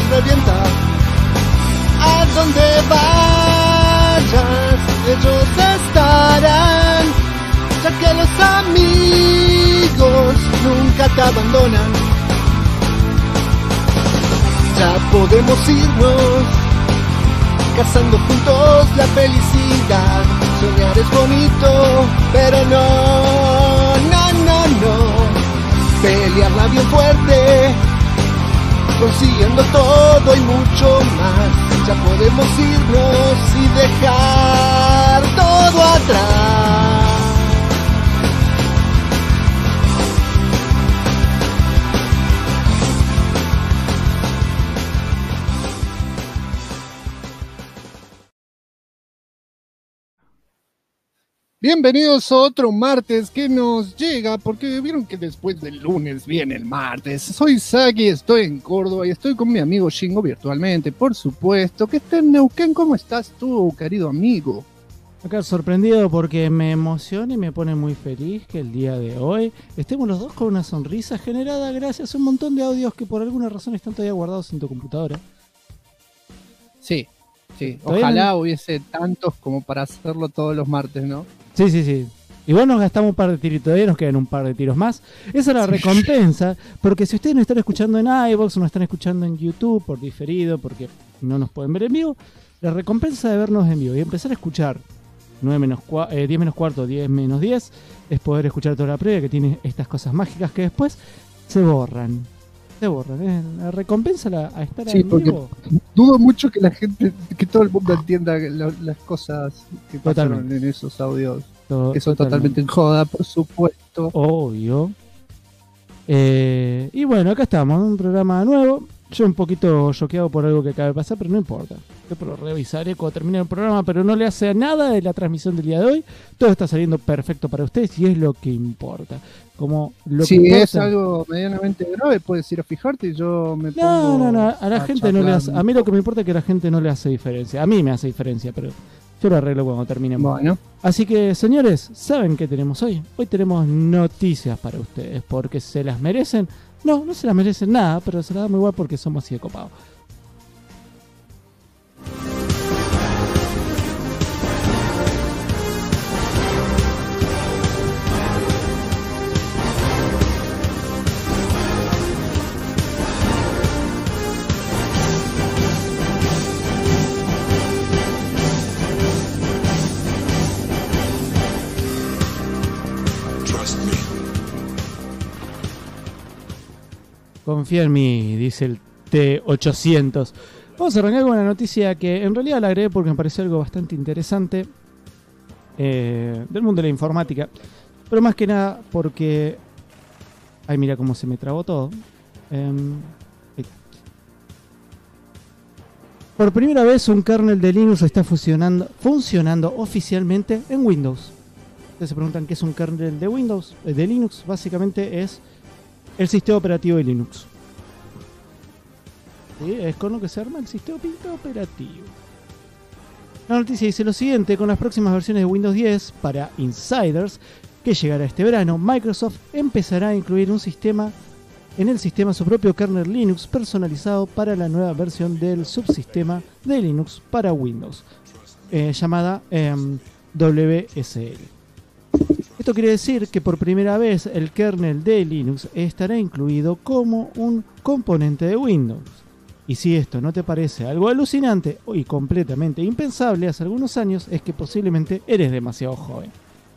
revienta. A donde vayas, ellos estarán, ya que los amigos nunca te abandonan. Ya podemos irnos, cazando juntos la felicidad. Soñar es bonito, pero no. Pelearla bien fuerte, consiguiendo todo y mucho más. Ya podemos irnos y dejar todo atrás. Bienvenidos a otro martes que nos llega, porque vieron que después del lunes viene el martes. Soy Saki, estoy en Córdoba y estoy con mi amigo Shingo virtualmente, por supuesto, que está en Neuquén. ¿Cómo estás tú, querido amigo? Acá sorprendido porque me emociona y me pone muy feliz que el día de hoy estemos los dos con una sonrisa generada gracias a un montón de audios que por alguna razón están todavía guardados en tu computadora. Sí, ojalá hubiese tantos como para hacerlo todos los martes, ¿no? Sí. Igual nos gastamos un par de tiros, todavía nos quedan un par de tiros más. Esa es la recompensa, porque si ustedes nos están escuchando en iVoox o nos están escuchando en YouTube por diferido, porque no nos pueden ver en vivo, la recompensa de vernos en vivo y empezar a escuchar 10 menos cuarto, 10 menos 10, es poder escuchar toda la previa que tiene estas cosas mágicas que después se borran. La recompensa a estar en vivo. Dudo mucho que la gente, que todo el mundo entienda las cosas que pasaron en esos audios, que son totalmente en joda, por supuesto. Obvio. Y bueno, acá estamos, un programa nuevo. Yo un poquito choqueado por algo que acaba de pasar, pero no importa. Yo lo revisaré cuando termine el programa, pero no le hace nada de la transmisión del día de hoy. Todo está saliendo perfecto para ustedes y es lo que importa. Como lo si que importa... es algo medianamente grave, puedes ir a fijarte y yo me pongo... No, a la gente no le hace... A mí lo que me importa es que a la gente no le hace diferencia. A mí me hace diferencia, pero yo lo arreglo cuando terminemos. Bueno. Así que, señores, ¿saben qué tenemos hoy? Hoy tenemos noticias para ustedes, porque se las merecen. No se las merecen nada, pero se las damos igual porque somos así de copados. Confía en mí, dice el T800. Vamos a arrancar con una noticia que en realidad la agregué porque me pareció algo bastante interesante del mundo de la informática. Pero más que nada porque... Ay, mira cómo se me trabó todo. Por primera vez un kernel de Linux está funcionando oficialmente en Windows. Ustedes se preguntan qué es un kernel de Windows. De Linux básicamente es el sistema operativo de Linux. ¿Sí? Es con lo que se arma el sistema operativo. La noticia dice lo siguiente: con las próximas versiones de Windows 10 para Insiders, que llegará este verano, Microsoft empezará a incluir en el sistema su propio kernel Linux personalizado para la nueva versión del subsistema de Linux para Windows, llamada WSL. Esto quiere decir que por primera vez el kernel de Linux estará incluido como un componente de Windows. Y si esto no te parece algo alucinante y completamente impensable hace algunos años, es que posiblemente eres demasiado joven.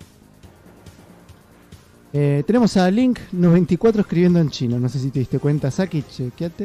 Tenemos a Link94 escribiendo en chino. No sé si te diste cuenta, Saki, chequeate.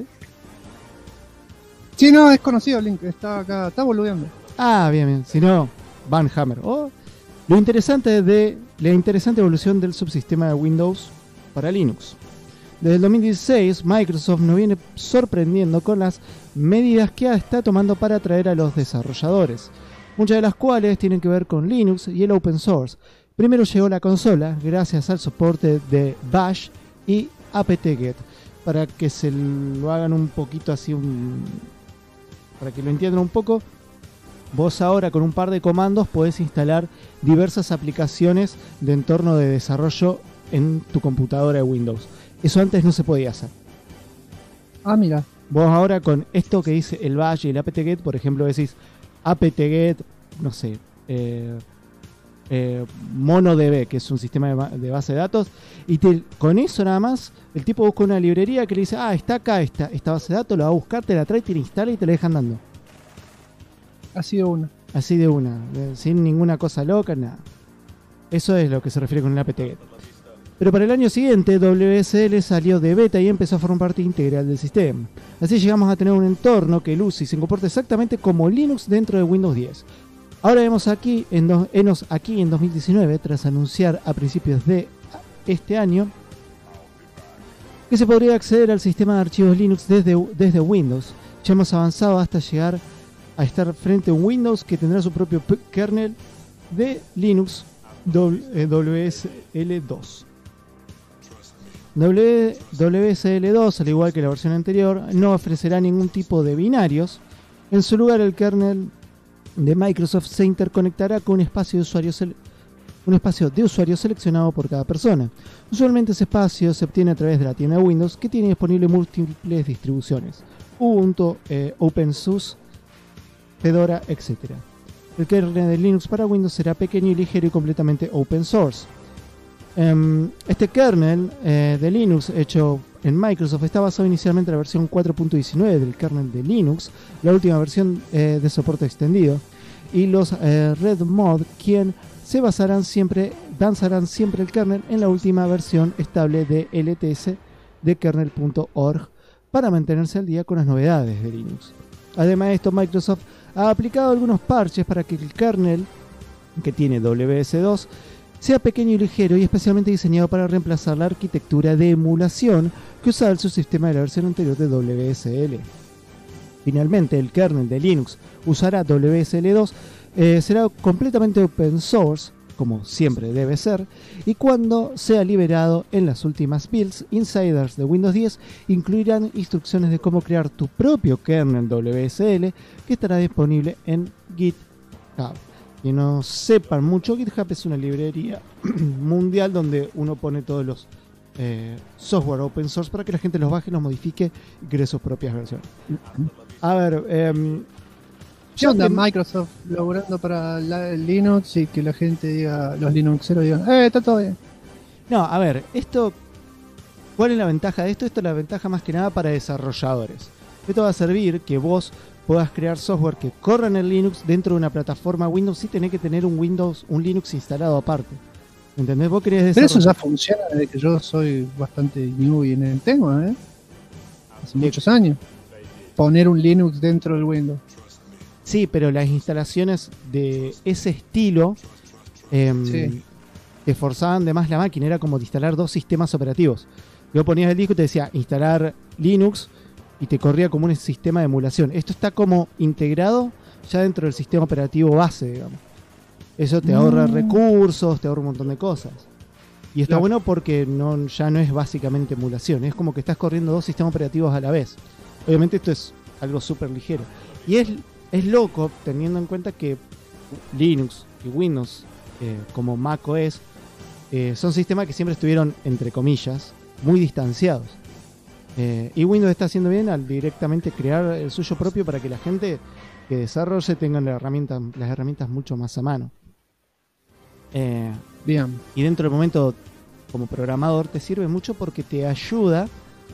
Sí, no, es conocido Link, está acá, está boludeando. Ah, bien. Si no, Van Hammer. Lo interesante de la interesante evolución del subsistema de Windows para Linux. Desde el 2016, Microsoft nos viene sorprendiendo con las medidas que está tomando para atraer a los desarrolladores, muchas de las cuales tienen que ver con Linux y el open source. Primero llegó la consola, gracias al soporte de Bash y apt-get. Para que se lo hagan un poquito así, para que lo entiendan un poco, vos ahora con un par de comandos podés instalar diversas aplicaciones de entorno de desarrollo en tu computadora de Windows. Eso antes no se podía hacer. Ah, mira. Vos ahora con esto que dice el bash y el apt-get, por ejemplo, decís apt-get, no sé, MonoDB, que es un sistema de base de datos, y con eso nada más, el tipo busca una librería que le dice, está acá esta base de datos, la va a buscar, te la trae, te la instala y te la dejan dando. Así de una, sin ninguna cosa loca, nada. Eso es lo que se refiere con el apt-get. Pero para el año siguiente, WSL salió de beta y empezó a formar parte integral del sistema. Así llegamos a tener un entorno que luce y se comporta exactamente como Linux dentro de Windows 10. Ahora vemos aquí en 2019, tras anunciar a principios de este año, que se podría acceder al sistema de archivos Linux desde Windows. Ya hemos avanzado hasta llegar a estar frente a un Windows que tendrá su propio kernel de Linux WSL2. WSL2, al igual que la versión anterior, no ofrecerá ningún tipo de binarios. En su lugar, el kernel de Microsoft se interconectará con un espacio de usuario seleccionado por cada persona. Usualmente ese espacio se obtiene a través de la tienda de Windows, que tiene disponible múltiples distribuciones: Ubuntu, OpenSUSE, Fedora, etc. El kernel de Linux para Windows será pequeño y ligero y completamente open source. Este kernel de Linux hecho en Microsoft está basado inicialmente en la versión 4.19 del kernel de Linux, la última versión de soporte extendido, y los Red Mod, quien danzarán siempre el kernel en la última versión estable de LTS de kernel.org para mantenerse al día con las novedades de Linux. Además de esto, Microsoft ha aplicado algunos parches para que el kernel, que tiene WS2, sea pequeño y ligero y especialmente diseñado para reemplazar la arquitectura de emulación que usaba el subsistema de la versión anterior de WSL. Finalmente, el kernel de Linux usará WSL2, será completamente open source, como siempre debe ser, y cuando sea liberado en las últimas builds, insiders de Windows 10 incluirán instrucciones de cómo crear tu propio kernel WSL, que estará disponible en GitHub. Que no sepan mucho, GitHub es una librería mundial donde uno pone todos los software open source para que la gente los baje, los modifique y cree sus propias versiones. A ver, ¿qué onda Microsoft laburando para Linux y que la gente diga, los Linuxeros digan, está todo bien? No, a ver, ¿cuál es la ventaja de esto? Esto es la ventaja más que nada para desarrolladores. Esto va a servir que vos puedas crear software que corra en el Linux dentro de una plataforma Windows sin tener que tener un Linux instalado aparte. ¿Entendés? Vos querés desarrollar. Pero eso ya funciona desde que yo soy bastante newbie en el tema, hace muchos años. Poner un Linux dentro del Windows. Sí, pero las instalaciones de ese estilo te forzaban de más la máquina. Era como de instalar dos sistemas operativos. Yo ponías el disco y te decía instalar Linux y te corría como un sistema de emulación. Esto está como integrado ya dentro del sistema operativo base, digamos. Eso te ahorra recursos, te ahorra un montón de cosas. Y está bueno porque ya no es básicamente emulación. Es como que estás corriendo dos sistemas operativos a la vez. Obviamente esto es algo súper ligero. Y es loco teniendo en cuenta que Linux y Windows, como macOS, son sistemas que siempre estuvieron, entre comillas, muy distanciados. Y Windows está haciendo bien al directamente crear el suyo propio para que la gente que desarrolle tenga las herramientas mucho más a mano. Bien. Y dentro del momento, como programador, te sirve mucho porque te ayuda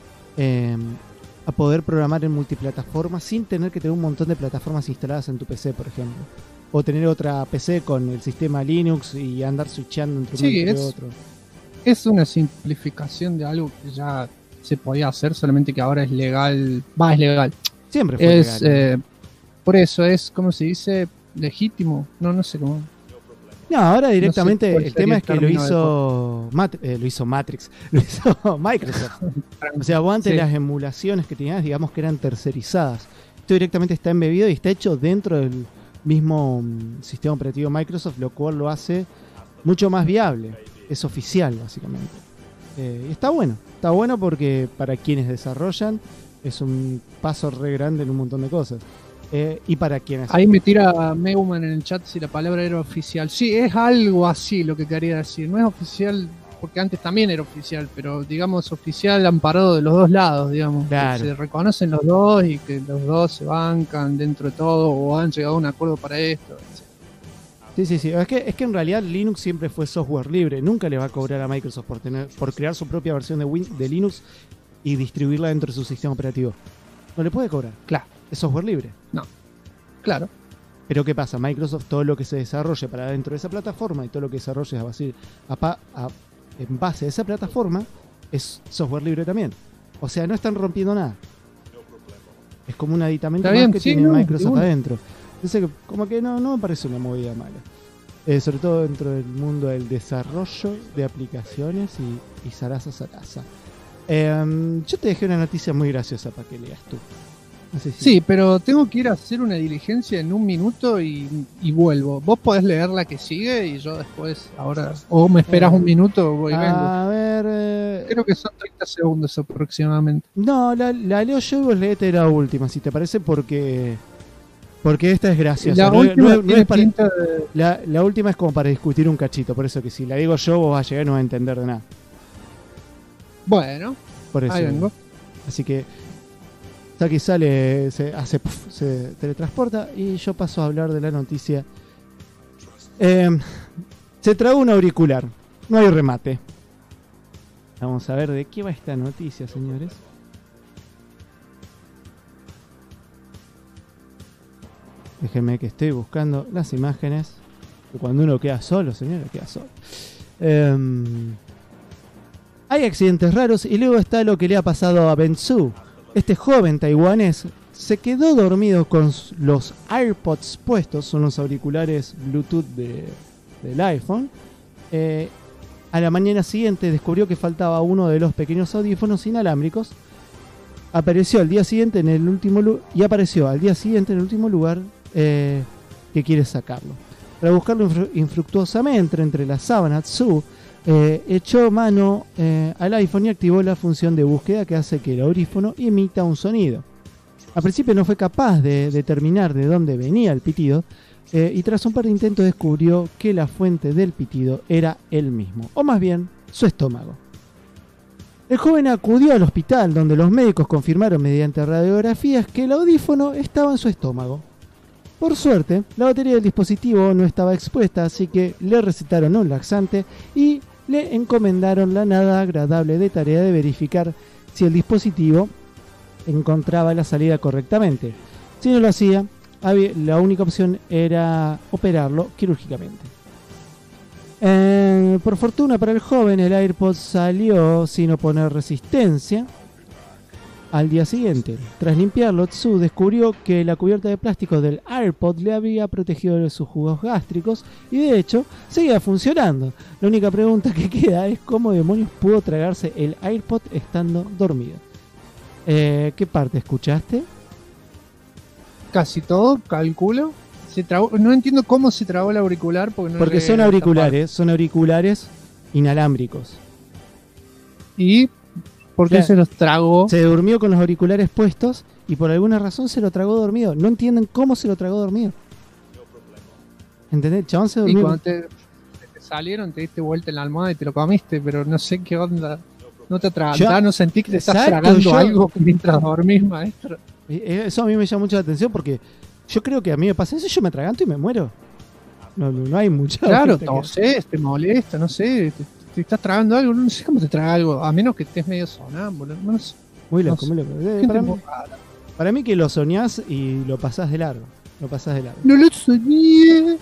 a poder programar en multiplataformas sin tener que tener un montón de plataformas instaladas en tu PC, por ejemplo. O tener otra PC con el sistema Linux y andar switchando entre uno y otro. Es una simplificación de algo que ya se podía hacer, solamente que ahora es legal. Es legal. Siempre fue legal. Por eso es, ¿cómo se dice? Legítimo. No sé cómo. No, ahora directamente no sé el tema es que lo hizo Matrix, lo hizo Microsoft. O sea, vos antes las emulaciones que tenías, digamos que eran tercerizadas. Esto directamente está embebido y está hecho dentro del mismo sistema operativo Microsoft, lo cual lo hace mucho más viable. Es oficial, básicamente. Y está bueno porque para quienes desarrollan es un paso re grande en un montón de cosas. Y para quienes... Ahí me tira Meuman en el chat si la palabra era oficial. Sí, es algo así lo que quería decir. No es oficial porque antes también era oficial, pero digamos oficial amparado de los dos lados, digamos, Claro. que se reconocen los dos y que los dos se bancan dentro de todo o han llegado a un acuerdo para esto. Sí. Es que en realidad Linux siempre fue software libre. Nunca le va a cobrar a Microsoft por crear su propia versión de Linux y distribuirla dentro de su sistema operativo. No le puede cobrar. Claro, Es software libre. claro. Pero ¿qué pasa? Microsoft, todo lo que se desarrolle para dentro de esa plataforma y todo lo que desarrolle en base a esa plataforma es software libre también. O sea, no están rompiendo nada. Es como un aditamento Está más bien, que sí, tiene no, Microsoft seguro. adentro. Entonces, como que no me parece una movida mala. Sobre todo dentro del mundo del desarrollo de aplicaciones y zaraza. Yo te dejé una noticia muy graciosa para que leas tú. No sé si- Sí, pero tengo que ir a hacer una diligencia en 1 minuto y vuelvo. Vos podés leer la que sigue y yo después, ahora, o me esperás 1 minuto, voy y vengo. A ver... Creo que son 30 segundos aproximadamente. No, la leo yo y vos leete la última, si te parece, porque esta es graciosa. La No- última no- no tiene es para- pinta de... la última es como para discutir un cachito, por eso que si la digo yo vos vas a llegar y no vas a entender de nada. Bueno, Por eso. ahí vengo. Así que Saki sale, se teletransporta y yo paso a hablar de la noticia. Se tragó un auricular, no hay remate. Vamos a ver de qué va esta noticia, señores. Déjenme que estoy buscando las imágenes. Que cuando uno queda solo, señores, queda solo. Hay accidentes raros y luego está lo que le ha pasado a Ben Su. Este joven taiwanés se quedó dormido con los AirPods puestos, son los auriculares Bluetooth del iPhone. A la mañana siguiente descubrió que faltaba uno de los pequeños audífonos inalámbricos. Apareció al día siguiente en el último lugar que quiere sacarlo. Para buscarlo infructuosamente entre las sábanas, Su echó mano al iPhone y activó la función de búsqueda que hace que el audífono emita un sonido. Al principio no fue capaz de determinar de dónde venía el pitido y tras un par de intentos descubrió que la fuente del pitido era él mismo, o más bien su estómago. El joven acudió al hospital donde los médicos confirmaron mediante radiografías que el audífono estaba en su estómago. Por suerte, la batería del dispositivo no estaba expuesta, así que le recetaron un laxante y le encomendaron la nada agradable de tarea de verificar si el dispositivo encontraba la salida correctamente. Si no lo hacía, la única opción era operarlo quirúrgicamente. Por fortuna para el joven, el AirPod salió sin oponer resistencia. Al día siguiente, tras limpiarlo, Tsu descubrió que la cubierta de plástico del AirPod le había protegido de sus jugos gástricos y de hecho seguía funcionando. La única pregunta que queda es cómo demonios pudo tragarse el AirPod estando dormido. ¿Qué parte escuchaste? Casi todo, calculo. Se trabó, no entiendo cómo se trabó el auricular porque no Porque llegué son a esta son auriculares inalámbricos. parte. ¿Y por qué Claro. se los tragó? Se durmió con los auriculares puestos y por alguna razón se lo tragó dormido. No entienden cómo se lo tragó dormido. ¿Entendés? El chabón se Y durmió. cuando te salieron, te diste vuelta en la almohada y te lo comiste, pero no sé qué onda. No te atragantás, no sentí que te estás Exacto, tragando algo mientras dormís, maestro. Eso a mí me llama mucho la atención porque yo creo que a mí me pasa eso y yo me atraganto y me muero. No hay mucha Claro, vuelta que- tosés, te molesta, no sé, te estás tragando algo, no sé cómo te traga algo, a menos que estés medio sonámbulo, no sé. Muy loco, no muy sé. loco. Gente muy rara. Para mí que lo soñás y lo pasás de largo. Lo pasás de largo. No lo soñé,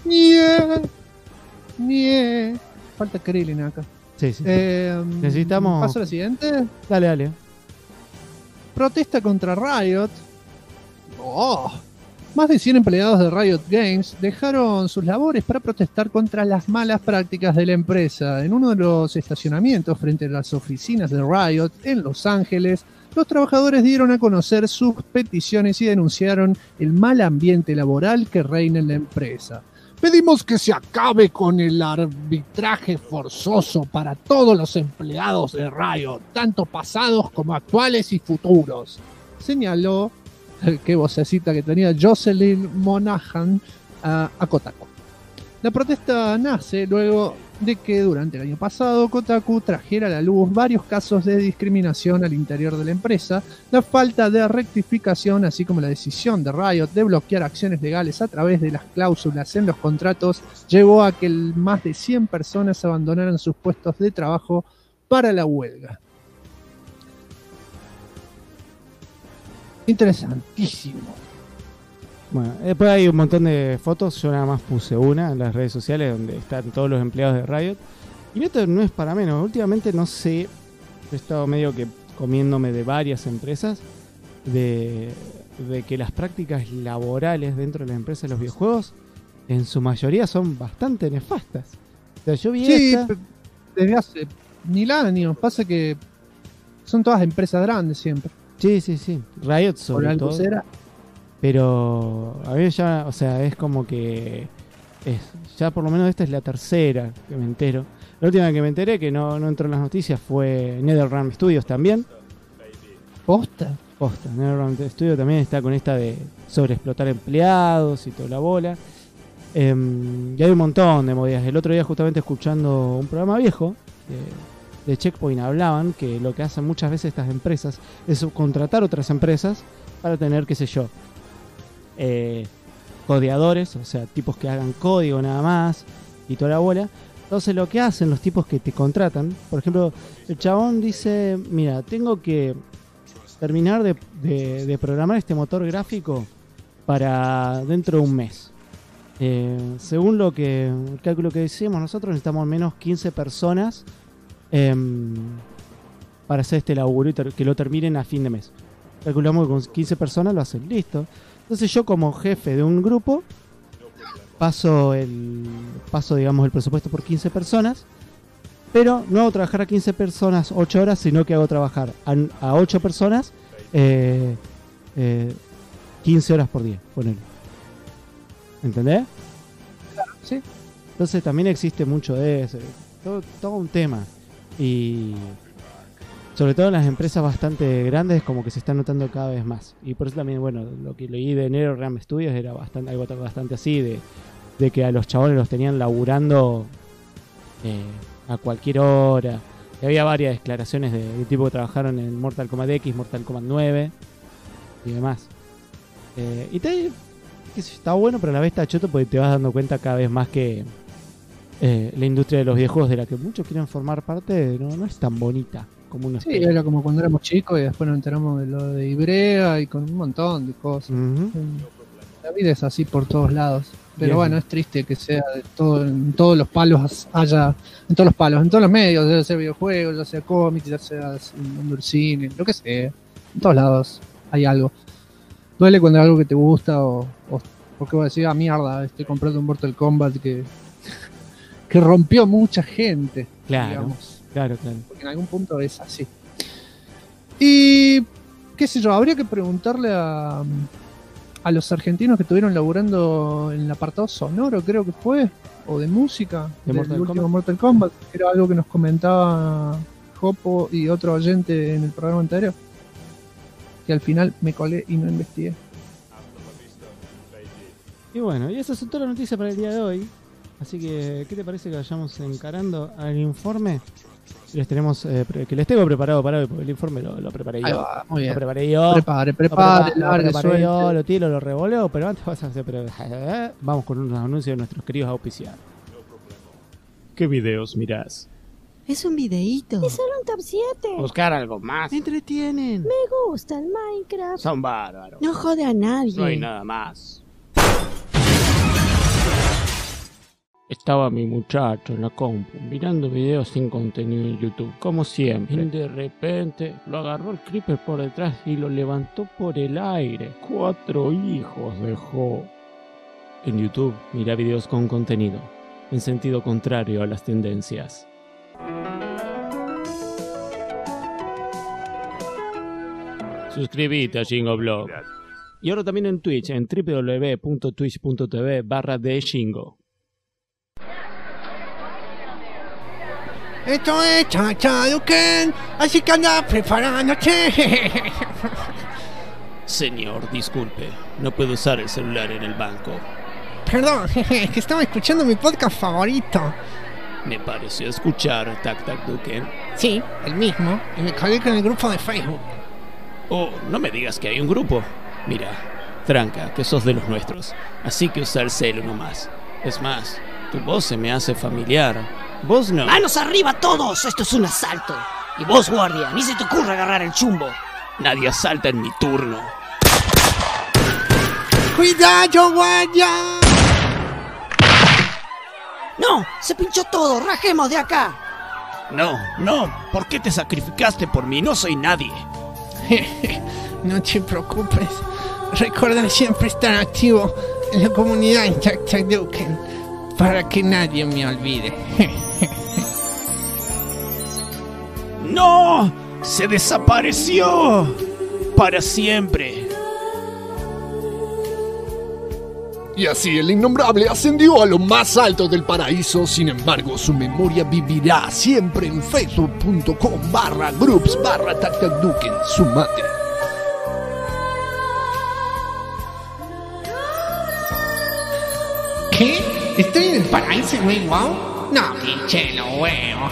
nie. Falta Krillin acá. Sí. Necesitamos- ¿Paso a la siguiente? Dale. Protesta contra Riot. Oh. Más de 100 empleados de Riot Games dejaron sus labores para protestar contra las malas prácticas de la empresa. En uno de los estacionamientos frente a las oficinas de Riot en Los Ángeles, los trabajadores dieron a conocer sus peticiones y denunciaron el mal ambiente laboral que reina en la empresa. Pedimos que se acabe con el arbitraje forzoso para todos los empleados de Riot, tanto pasados como actuales y futuros, señaló, qué vocecita que tenía, Jocelyn Monahan a Kotaku. La protesta nace luego de que durante el año pasado Kotaku trajera a la luz varios casos de discriminación al interior de la empresa. La falta de rectificación, así como la decisión de Riot de bloquear acciones legales a través de las cláusulas en los contratos, llevó a que más de 100 personas abandonaran sus puestos de trabajo para la huelga. Interesantísimo. Bueno, después hay un montón de fotos, yo nada más puse una en las redes sociales donde están todos los empleados de Riot. Y esto no es para menos, últimamente no sé, he estado medio que comiéndome de varias empresas de que las prácticas laborales dentro de las empresas de los videojuegos en su mayoría son bastante nefastas. O sea, yo vi desde hace 1000 años, pasa que son todas empresas grandes siempre. Sí, Riot sobre todo. Será. Pero a mí ya, o sea, es como que ya por lo menos esta es la tercera que me entero. La última que me enteré, que no entró en las noticias, fue NetherRealm Studios también. ¿Posta? NetherRealm Studios también está con esta de sobreexplotar empleados y toda la bola. Y hay un montón de movidas. El otro día justamente escuchando un programa viejo de Checkpoint hablaban que lo que hacen muchas veces estas empresas es subcontratar otras empresas para tener, qué sé yo, codeadores, o sea, tipos que hagan código nada más y toda la bola. Entonces lo que hacen los tipos que te contratan, por ejemplo, el chabón dice, mira, tengo que terminar de programar este motor gráfico para dentro de un mes. Según el cálculo que decimos nosotros, necesitamos al menos 15 personas para hacer este laburo y que lo terminen a fin de mes. Calculamos que con 15 personas lo hacen, listo. Entonces yo como jefe de un grupo paso digamos el presupuesto por 15 personas, pero no hago trabajar a 15 personas 8 horas, sino que hago trabajar a 8 personas 15 horas por día, ponele. ¿Entendés? Claro, sí. Entonces también existe mucho de eso, todo un tema. Y sobre todo en las empresas bastante grandes, como que se está notando cada vez más. Y por eso también, bueno, lo que leí de NetherRealm Studios era algo bastante así, de que a los chabones los tenían laburando a cualquier hora. Y había varias declaraciones de tipo que trabajaron en Mortal Kombat X, Mortal Kombat 9 y demás. Está bueno, pero a la vez está choto porque te vas dando cuenta cada vez más que la industria de los videojuegos, de la que muchos quieren formar parte, no es tan bonita como uno Sí, espera. era como cuando éramos chicos y después nos enteramos de lo de Ibrea y con un montón de cosas. Uh-huh. La vida es así por todos lados. Pero Bien. bueno, es triste que sea de todo, en todos los palos en todos los medios, ya sea videojuegos, ya sea cómics, ya sea el mundo del cine, lo que sea. En todos lados hay algo. Duele cuando hay algo que te gusta o porque vos decís, mierda, estoy comprando un Mortal Kombat que rompió mucha gente. Claro, Digamos. Claro. Porque en algún punto es así. Y qué sé yo, habría que preguntarle a los argentinos que estuvieron laburando en el apartado sonoro, creo que fue, o de música del último Mortal Kombat, que era algo que nos comentaba Jopo y otro oyente en el programa anterior, que al final me colé y no investigué. Y bueno, y esas son todas las noticias para el día de hoy. Así que, ¿qué te parece que vayamos encarando al informe? Que les tengo preparado para hoy, porque el informe lo preparé yo. Ahí va, muy bien. Lo preparé yo. Prepare, lo preparé yo, lo tiro, lo revoleo, pero antes vas a hacer... vamos con unos anuncios de nuestros queridos auspiciados. ¿Qué videos mirás? Es un videíto. Es solo un top 7. Buscar algo más. Me entretienen. Me gusta el Minecraft. Son bárbaros. No jode a nadie. No hay nada más. Estaba mi muchacho en la compu mirando videos sin contenido en YouTube, como siempre. Y de repente lo agarró el creeper por detrás y lo levantó por el aire. 4 hijos dejó. En YouTube, mira videos con contenido, en sentido contrario a las tendencias. Suscríbete a Shingoblog. Y ahora también en Twitch, en www.twitch.tv/theshingo. Esto es Chachaduken, así que anda preparándote. Señor, disculpe, no puedo usar el celular en el banco. Perdón, que estaba escuchando mi podcast favorito. Me pareció escuchar Tac Tac Duken. Sí, el mismo. Y me colgué con el grupo de Facebook. Oh, no me digas que hay un grupo. Mira, tranca, que sos de los nuestros. Así que usa el celo nomás. Es más, tu voz se me hace familiar. Vos no. ¡Manos arriba todos! ¡Esto es un asalto! Y vos, guardia, ni se te ocurra agarrar el chumbo. Nadie asalta en mi turno. ¡Cuidado, guardia! ¡No! ¡Se pinchó todo! ¡Rajemos de acá! No, ¿por qué te sacrificaste por mí? No soy nadie. No te preocupes. Recuerda siempre estar activo en la comunidad en Tac Tac Duken para que nadie me olvide. ¡No! ¡Se desapareció! ¡Para siempre! Y así el innombrable ascendió a lo más alto del paraíso. Sin embargo, su memoria vivirá siempre en facebook.com/groups/TacTacDuken. Sumate. ¿Qué? ¿Estoy en el paraíso, güey? ¿Wow? No, pinche, lo veo.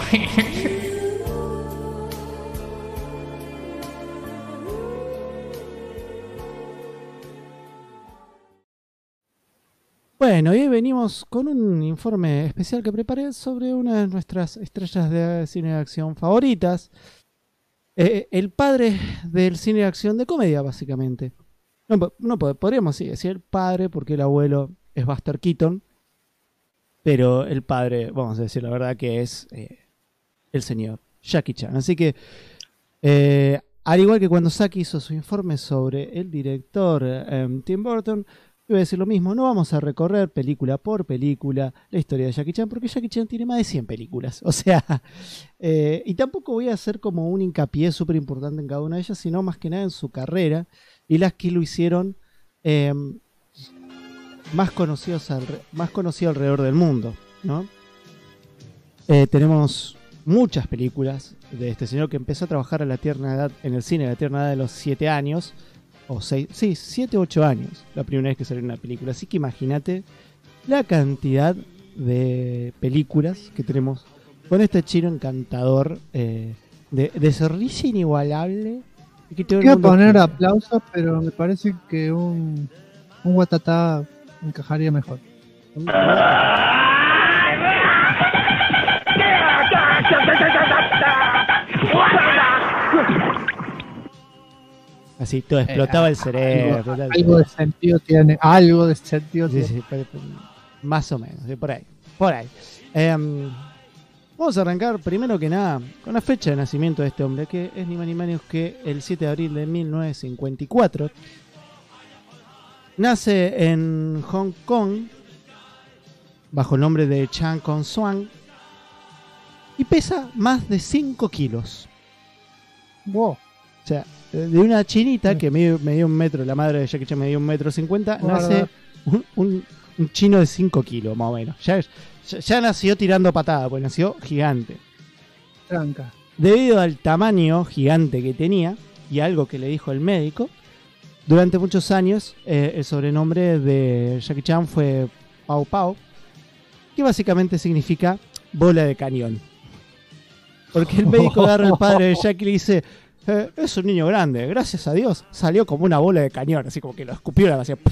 Bueno, y hoy venimos con un informe especial que preparé sobre una de nuestras estrellas de cine de acción favoritas. El padre del cine de acción de comedia, básicamente. No podríamos sí, decir el padre, porque el abuelo es Buster Keaton. Pero el padre, vamos a decir la verdad, que es el señor Jackie Chan. Así que, al igual que cuando Saki hizo su informe sobre el director Tim Burton, voy a decir lo mismo. No vamos a recorrer película por película la historia de Jackie Chan, porque Jackie Chan tiene más de 100 películas. O sea, y tampoco voy a hacer como un hincapié súper importante en cada una de ellas, sino más que nada en su carrera y las que lo hicieron más conocido alrededor del mundo, ¿no? Tenemos muchas películas de este señor que empezó a trabajar a la tierna edad en el cine a la tierna edad de los 7 años. O 7 o 8 años la primera vez que salió una película. Así que imagínate la cantidad de películas que tenemos con este chino encantador de sonrisa inigualable. Y que todo el Iba a mundo poner quiere. aplausos, pero me parece que un guatatá encajaría mejor. Así, todo explotaba el cerebro. Algo de sentido tiene. Algo de sentido Sí, tiene. sí, más o menos, por ahí. Vamos a arrancar primero que nada con la fecha de nacimiento de este hombre, que es ni más ni menos que el 7 de abril de 1954. Nace en Hong Kong bajo el nombre de Chan Kong Swan y pesa más de 5 kilos. Wow. O sea, de una chinita que medía 1 metro, la madre de Jackie Chan medía 1,50 m, nace un chino de 5 kilos más o menos. Ya nació tirando patada, pues nació gigante. Tranca. Debido al tamaño gigante que tenía y algo que le dijo el médico, durante muchos años el sobrenombre de Jackie Chan fue Pau Pau, que básicamente significa bola de cañón. Porque el médico agarra al padre de Jackie y le dice: es un niño grande, gracias a Dios salió como una bola de cañón, así como que lo escupió la hacía.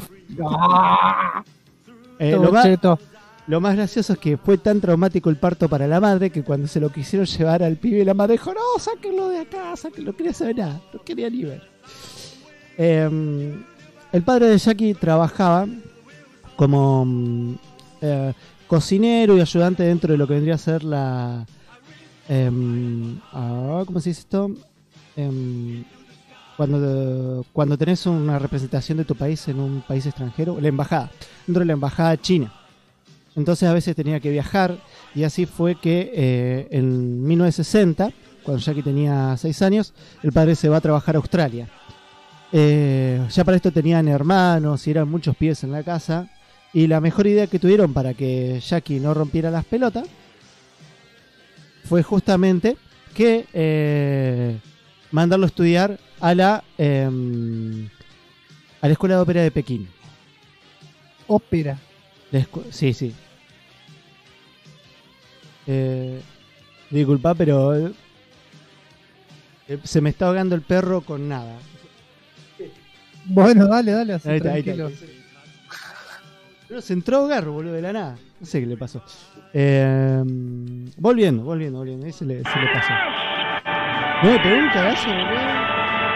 Lo más gracioso es que fue tan traumático el parto para la madre que cuando se lo quisieron llevar al pibe, la madre dijo: no, sáquenlo de acá, sáquenlo, no quería saber nada, no quería ni ver. El padre de Jackie trabajaba como cocinero y ayudante dentro de lo que vendría a ser la... ¿cómo se dice esto? Cuando tenés una representación de tu país en un país extranjero, la embajada, dentro de la embajada china. Entonces a veces tenía que viajar y así fue que en 1960, cuando Jackie tenía 6 años, el padre se va a trabajar a Australia. Ya para esto tenían hermanos y eran muchos pibes en la casa, y la mejor idea que tuvieron para que Jackie no rompiera las pelotas fue justamente que mandarlo a estudiar a la Escuela de Ópera de Pekín. Ópera. Sí. Disculpa, pero se me está ahogando el perro con nada. Bueno, dale, así Ahí está. tranquilo. Pero se entró a ahogar, boludo, de la nada. No sé qué le pasó. Volviendo. Ahí se le pasó. No, me pegó un cagazo, boludo.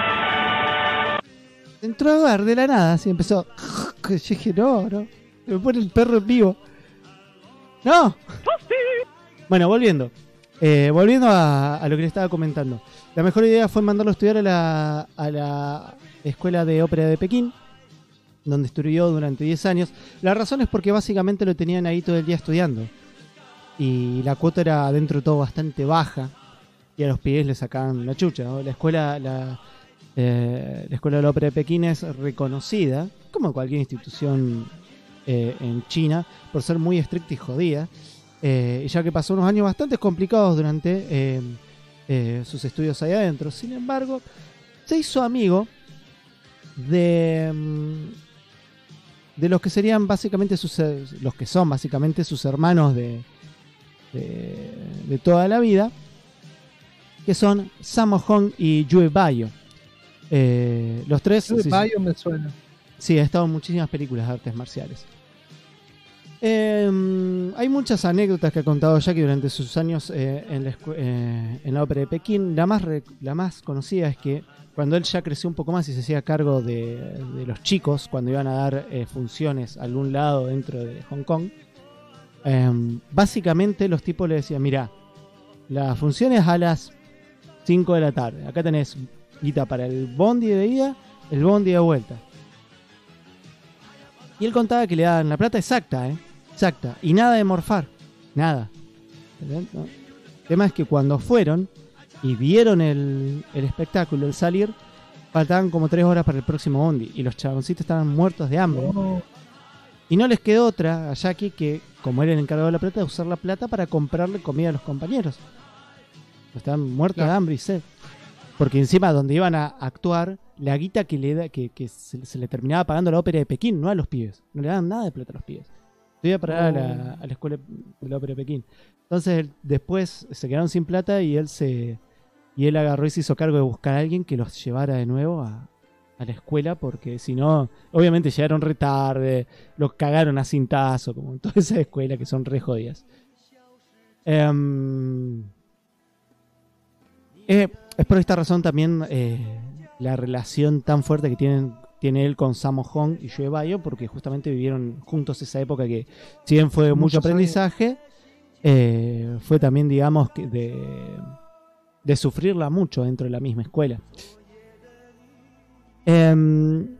Se entró a ahogar de la nada, así empezó. Yo dije, no. Me pone el perro en vivo. ¡No! Bueno, volviendo a lo que le estaba comentando. La mejor idea fue mandarlo a estudiar a la Escuela de Ópera de Pekín, donde estudió durante 10 años. La razón es porque básicamente lo tenían ahí todo el día estudiando. Y la cuota era dentro de todo bastante baja. Y a los pibes le sacaban la chucha, ¿no? La escuela de la Ópera de Pekín es reconocida, como cualquier institución en China, por ser muy estricta y jodida. Ya que pasó unos años bastante complicados durante sus estudios ahí adentro. Sin embargo, se hizo amigo de los que serían básicamente los que son básicamente sus hermanos de toda la vida, que son Sammo Hung y Yue Bayo. Los tres. Yue Bayo me suena. Sí, ha estado en muchísimas películas de artes marciales. Hay muchas anécdotas que ha contado Jackie durante sus años en la ópera de Pekín. La más conocida es que cuando él ya creció un poco más y se hacía cargo de los chicos, cuando iban a dar funciones a algún lado dentro de Hong Kong, básicamente los tipos le decían: mira, la función es a las 5 de la tarde, acá tenés guita para el bondi de ida, el bondi de vuelta. Y él contaba que le daban la plata exacta, y nada de morfar, nada. ¿No? El tema es que cuando fueron y vieron el espectáculo, el salir, faltaban como 3 horas para el próximo bondi y los chaboncitos estaban muertos de hambre. Y no les quedó otra a Jackie que, como era el encargado de la plata, de usar la plata para comprarle comida a los compañeros. Estaban muertos de hambre y sed. Porque encima donde iban a actuar, la guita que se le terminaba pagando a la ópera de Pekín, no a los pibes. No le daban nada de plata a los pibes. Iba a parar a la escuela de la ópera de Pekín. Entonces después se quedaron sin plata y él agarró y se hizo cargo de buscar a alguien que los llevara de nuevo a la escuela, porque si no, obviamente llegaron re tarde, los cagaron a cintazo, como en toda esa escuela que son re jodidas. Es por esta razón también la relación tan fuerte que tiene él con Sammo Hung y Yue Bayo, porque justamente vivieron juntos esa época que, si bien fue mucho aprendizaje, fue también, digamos, de sufrirla mucho dentro de la misma escuela. En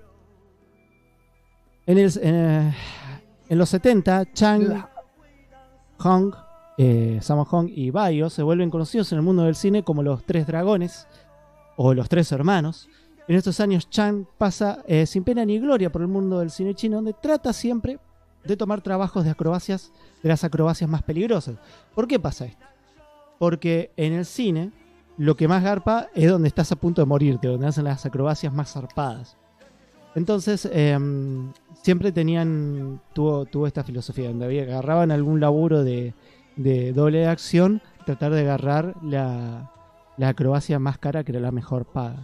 los 70, Chang, Hong, Sammo Hung y Bayo se vuelven conocidos en el mundo del cine como los 3 dragones o los 3 hermanos. En estos años Chang pasa sin pena ni gloria por el mundo del cine chino, donde trata siempre de tomar trabajos de las acrobacias más peligrosas. ¿Por qué pasa esto? Porque en el cine lo que más garpa es donde estás a punto de morirte, donde hacen las acrobacias más zarpadas. Entonces siempre tuvo esta filosofía, donde agarraban algún laburo de doble de acción, tratar de agarrar la acrobacia más cara, que era la mejor paga.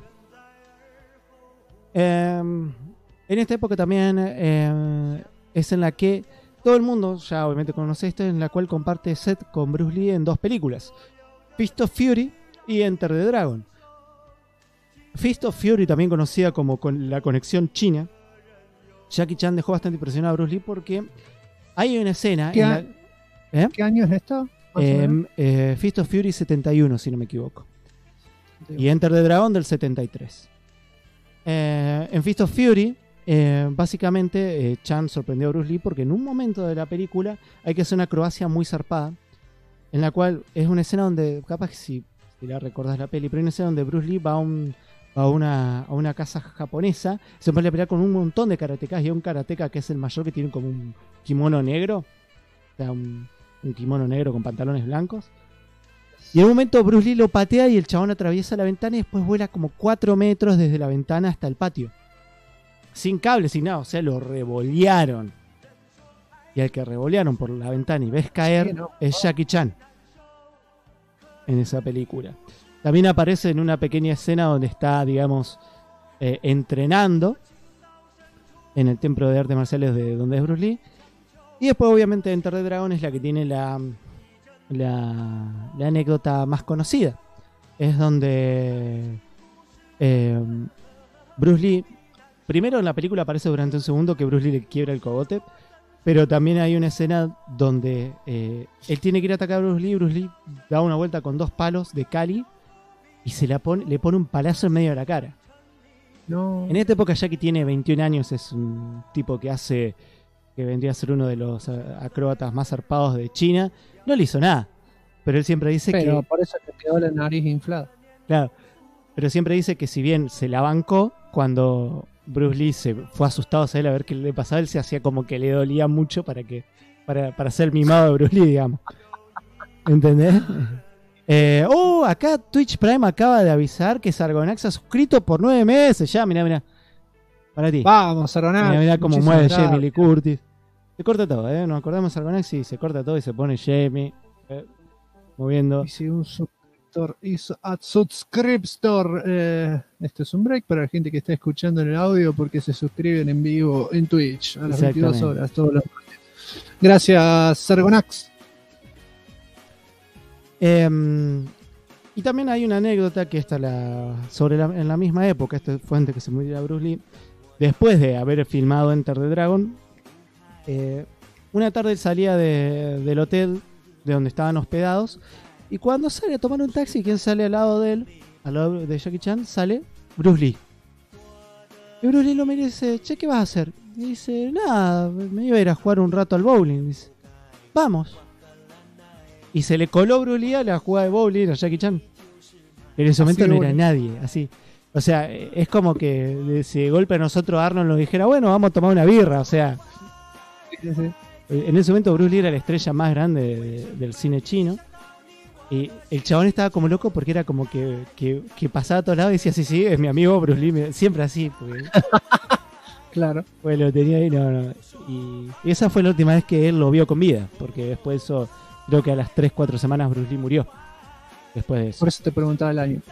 En esta época también es en la que todo el mundo ya obviamente conoce esto, en la cual comparte set con Bruce Lee en 2 películas, Fist of Fury y Enter the Dragon. Fist of Fury, también conocida como la conexión china, Jackie Chan dejó bastante impresionado a Bruce Lee porque hay una escena ¿Qué año es esto? Fist of Fury 71, si no me equivoco, y Enter the Dragon del 73. En Fist of Fury básicamente Chan sorprendió a Bruce Lee porque en un momento de la película hay que hacer una acrobacia muy zarpada, en la cual es una escena donde, capaz que si la recordás la peli, pero hay una escena donde Bruce Lee va a una casa japonesa, se pone a pelear con un montón de karatecas, y hay un karateka que es el mayor, que tiene como un kimono negro, o sea, un kimono negro con pantalones blancos. Y en un momento Bruce Lee lo patea y el chabón atraviesa la ventana y después vuela como 4 metros desde la ventana hasta el patio. Sin cable, sin nada, o sea, lo revolearon. Y al que revolearon por la ventana y ves caer es Jackie Chan. en esa película. También aparece en una pequeña escena donde está, digamos, entrenando en el templo de artes marciales de donde es Bruce Lee. Y después, obviamente, Enter the Dragon es la que tiene la anécdota más conocida. Es donde Bruce Lee, primero en la película aparece durante un segundo que Bruce Lee le quiebra el cogote, pero también hay una escena donde él tiene que ir a atacar a Bruce Lee da una vuelta con 2 palos de Cali y le pone un palazo en medio de la cara. No. En esta época Jackie tiene 21 años, es un tipo que vendría a ser uno de los acróbatas más zarpados de China. No le hizo nada, pero él siempre dice Pero por eso le quedó la nariz inflada. Claro, pero siempre dice que si bien se la bancó, cuando Bruce Lee se fue asustado a saber a ver qué le pasaba, él se hacía como que le dolía mucho para ser mimado de Bruce Lee, digamos. ¿Entendés? Acá Twitch Prime acaba de avisar que Sargonax se ha suscrito por 9 meses. Ya, mirá. Para ti. Vamos, Sargonax. Mirá cómo Muchísimas mueve gracias. Jamie Lee Curtis. Se corta todo, Nos acordamos de Sargonax y se corta todo y se pone Jamie moviendo. Y si un suscriptor hizo a subscriptor, esto es un break para la gente que está escuchando en el audio porque se suscriben en vivo en Twitch a las 22 horas todos los martes. Gracias, Sargonax. Y también hay una anécdota que está en la misma época. Esta fue antes que se muriera Bruce Lee. Después de haber filmado Enter the Dragon, una tarde él salía del hotel de donde estaban hospedados. Y cuando sale a tomar un taxi, ¿quién sale al lado de él? Al lado de Jackie Chan sale Bruce Lee. Y Bruce Lee lo mira y dice: che, ¿qué vas a hacer? Y dice: nada, me iba a ir a jugar un rato al bowling. Dice: vamos. Y se le coló Bruce Lee a la jugada de bowling a Jackie Chan. En ese momento no era nadie, así. O sea, es como que si de golpe a nosotros Arnold nos dijera: bueno, vamos a tomar una birra. O sea, Sí. en ese momento Bruce Lee era la estrella más grande del cine chino. Y el chabón estaba como loco porque era como que pasaba a todos lados y decía: sí, es mi amigo Bruce Lee. Siempre así. Porque, Claro. pues lo tenía ahí, no. Y esa fue la última vez que él lo vio con vida. Porque después de eso, creo que a las 3-4 semanas Bruce Lee murió. Después de eso. Por eso te preguntaba el año.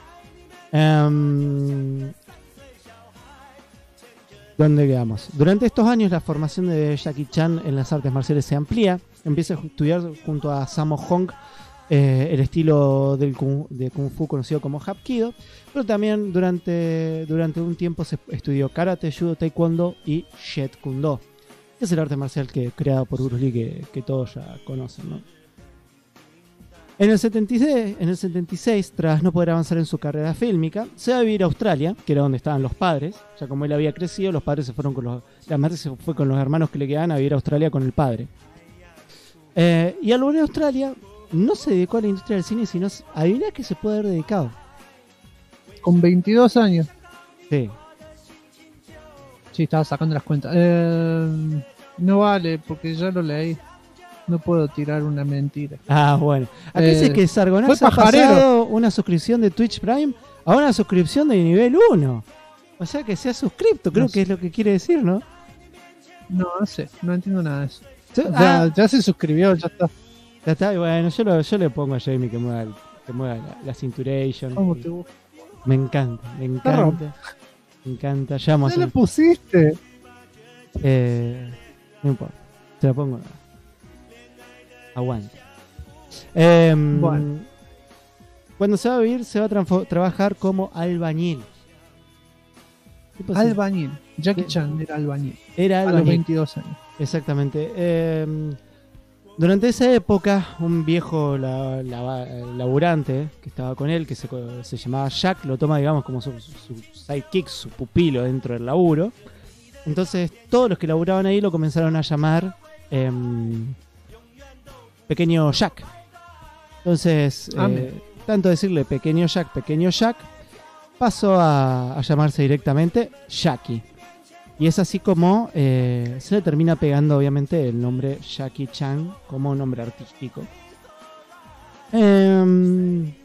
¿Dónde quedamos? Durante estos años la formación de Jackie Chan en las artes marciales se amplía. Empieza a estudiar junto a Sammo Hung el estilo de Kung Fu conocido como Hapkido, pero también durante un tiempo se estudió Karate, Judo, Taekwondo y Jeet Kune Do, que es el arte marcial creado por Bruce Lee que todos ya conocen, ¿no? En el 76, tras no poder avanzar en su carrera fílmica, se va a vivir a Australia, que era donde estaban los padres. Ya como él había crecido, los padres se fueron la madre se fue con los hermanos que le quedaban a vivir a Australia con el padre. Y al volver a Australia, no se dedicó a la industria del cine, sino adivina que se puede haber dedicado. Con 22 años. Sí. Sí, estaba sacando las cuentas. No vale, porque ya lo leí. No puedo tirar una mentira. Ah, bueno. Aquí dice que Sargonax fue ha pajarero. pasado una suscripción de Twitch Prime a una suscripción de nivel 1. O sea que se ha suscripto, creo No que es lo que quiere decir, ¿no? No sé, no entiendo nada de eso. Sí, O sea, ya se suscribió, ya está. Ya está, y bueno, yo le pongo a Jamie que mueva la cinturation. ¿Cómo te gusta? Me encanta. Perro. Me encanta. Ya vamos a ¿Qué le hacer. pusiste? No importa. Te la pongo. Aguante. Bueno. Cuando se va a vivir, se va a trabajar como albañil. ¿Qué pasa? Albañil. Jackie Chan era albañil. Era A los albañil. 22 años. Exactamente. Durante esa época, un viejo laburante que estaba con él, que se llamaba Jack, lo toma, digamos, como su sidekick, su pupilo dentro del laburo. Entonces, todos los que laburaban ahí lo comenzaron a llamar Pequeño Jack. Entonces, tanto decirle Pequeño Jack, pasó a llamarse directamente Jackie. Y es así como se le termina pegando, obviamente, el nombre Jackie Chan como nombre artístico. Es en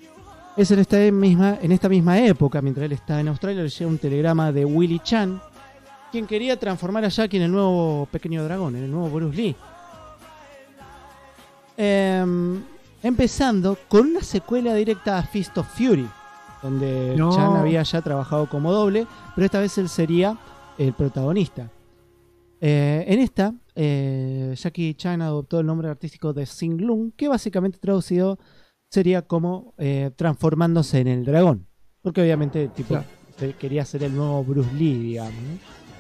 esta misma época, mientras él está en Australia, le llega un telegrama de Willie Chan, quien quería transformar a Jackie en el nuevo Pequeño Dragón, en el nuevo Bruce Lee. Empezando con una secuela directa a Fist of Fury, donde No. Chan había ya trabajado como doble, pero esta vez él sería el protagonista. En esta, Jackie Chan adoptó el nombre artístico de Sing Lung, que básicamente traducido sería como transformándose en el dragón. Porque obviamente tipo, Claro. quería ser el nuevo Bruce Lee, digamos, ¿no?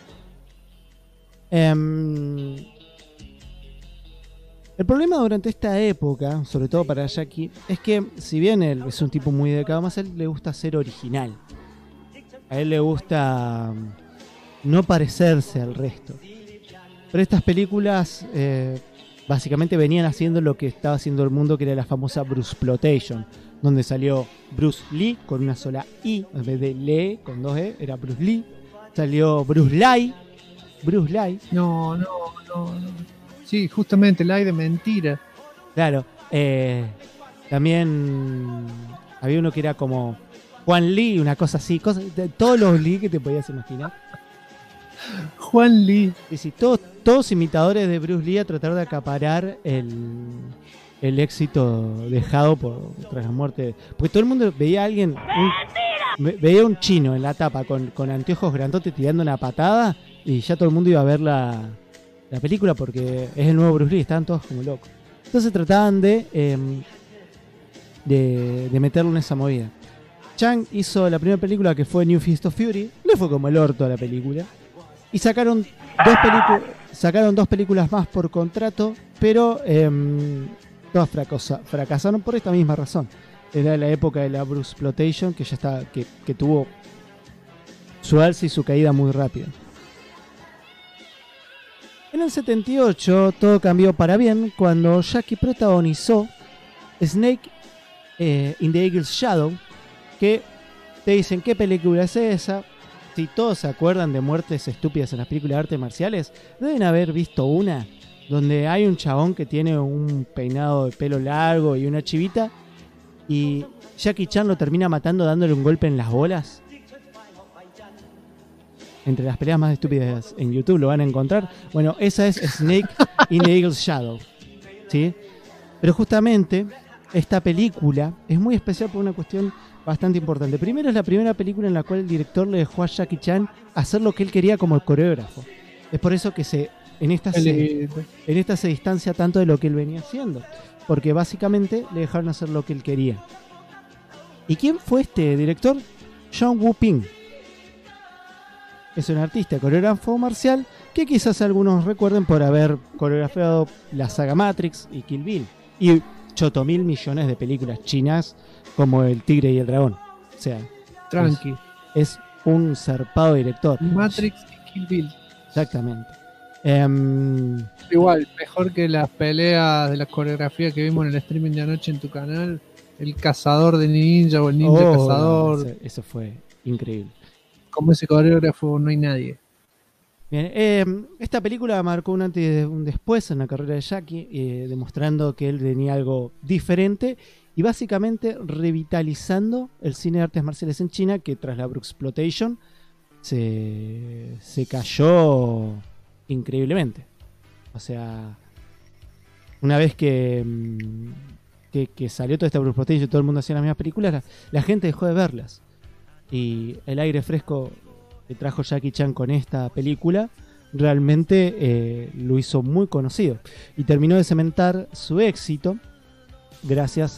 El problema durante esta época, sobre todo para Jackie, es que si bien él es un tipo muy dedicado más, a él le gusta ser original. A él le gusta no parecerse al resto. Pero estas películas básicamente venían haciendo lo que estaba haciendo el mundo, que era la famosa Bruceploitation, donde salió Bruce Lee con una sola I, en vez de Lee con dos E, era Bruce Lee. Salió Bruce Lee. No. Sí, justamente, el aire de mentira. Claro, también había uno que era como Juan Lee, una cosa así, todos los Lee que te podías imaginar. Juan Lee. Y sí, todos imitadores de Bruce Lee a tratar de acaparar el éxito dejado tras la muerte. Porque todo el mundo veía a alguien, veía un chino en la tapa con anteojos grandotes tirando una patada y ya todo el mundo iba a ver la película porque es el nuevo Bruce Lee, estaban todos como locos. Entonces trataban de meterlo en esa movida. Chan hizo la primera película, que fue New Fist of Fury, le fue como el orto a la película. Y sacaron dos películas más por contrato, pero todas fracasaron por esta misma razón. Era la época de la Bruceploitation, que ya está, que tuvo su alza y su caída muy rápida. En el 78 todo cambió para bien cuando Jackie protagonizó Snake in the Eagle's Shadow, que te dicen ¿qué película es esa? Si todos se acuerdan de muertes estúpidas en las películas de artes marciales, deben haber visto una donde hay un chabón que tiene un peinado de pelo largo y una chivita y Jackie Chan lo termina matando dándole un golpe en las bolas. Entre las peleas más estúpidas en YouTube lo van a encontrar. Bueno, esa es Snake in the Eagle's Shadow, ¿sí? Pero justamente esta película es muy especial por una cuestión bastante importante. Primero, es la primera película en la cual el director le dejó a Jackie Chan hacer lo que él quería como el coreógrafo. Es por eso que en esta se distancia tanto de lo que él venía haciendo, porque básicamente le dejaron hacer lo que él quería. ¿Y quién fue este director? John Woo Ping. Es un artista coreógrafo marcial que quizás algunos recuerden por haber coreografiado la saga Matrix y Kill Bill y 8.000 millones de películas chinas como El Tigre y el Dragón. O sea, Tranqui. es un zarpado director. Matrix y Kill Bill. Exactamente. Igual, mejor que las peleas de la coreografía que vimos en el streaming de anoche en tu canal. El cazador de ninja o el ninja cazador. No, eso fue increíble. Como ese coreógrafo no hay nadie. Bien, esta película marcó un antes y un después en la carrera de Jackie, demostrando que él tenía algo diferente y básicamente revitalizando el cine de artes marciales en China, que tras la Bruceploitation se cayó increíblemente. O sea, una vez que salió toda esta Bruceploitation y todo el mundo hacía las mismas películas, la gente dejó de verlas. Y el aire fresco que trajo Jackie Chan con esta película realmente lo hizo muy conocido y terminó de cementar su éxito gracias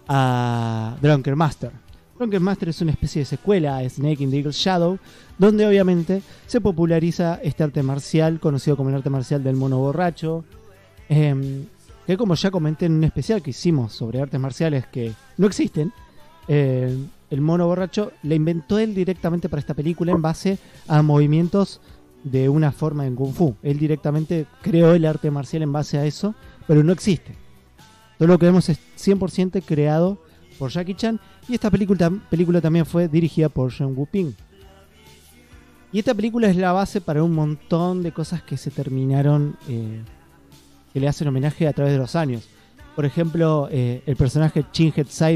a Drunken Master. Drunken Master es una especie de secuela a Snake in the Eagle's Shadow, donde obviamente se populariza este arte marcial conocido como el arte marcial del mono borracho, que como ya comenté en un especial que hicimos sobre artes marciales que no existen, el mono borracho le inventó él directamente para esta película en base a movimientos de una forma en Kung Fu. Él directamente creó el arte marcial en base a eso, pero no existe. Todo lo que vemos es 100% creado por Jackie Chan, y esta película también fue dirigida por John Woo Ping. Y esta película es la base para un montón de cosas que se terminaron, que le hacen homenaje a través de los años. Por ejemplo, el personaje Chin Head-Sai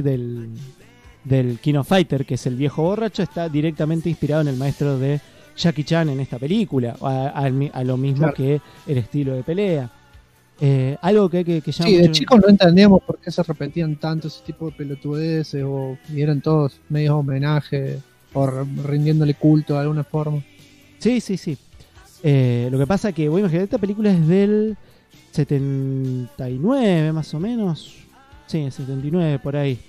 del King of Fighter, que es el viejo borracho, está directamente inspirado en el maestro de Jackie Chan en esta película, a lo mismo claro, que el estilo de pelea. Algo que llama Sí, de mucho... chicos no entendíamos por qué se repetían tanto ese tipo de pelotudeces y eran todos medios homenaje o rindiéndole culto de alguna forma. Sí. Lo que pasa que, bueno, esta película es del 79 más o menos. Sí, 79 por ahí.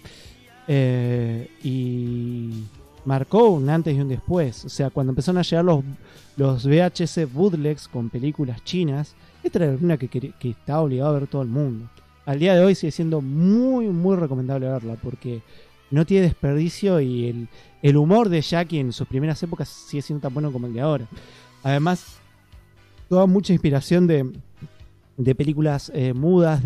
Y marcó un antes y un después. O sea, cuando empezaron a llegar los VHS bootlegs con películas chinas, esta era una que estaba obligado a ver todo el mundo. Al día de hoy sigue siendo muy, muy recomendable verla porque no tiene desperdicio y el humor de Jackie en sus primeras épocas sigue siendo tan bueno como el de ahora. Además, toda mucha inspiración de películas mudas,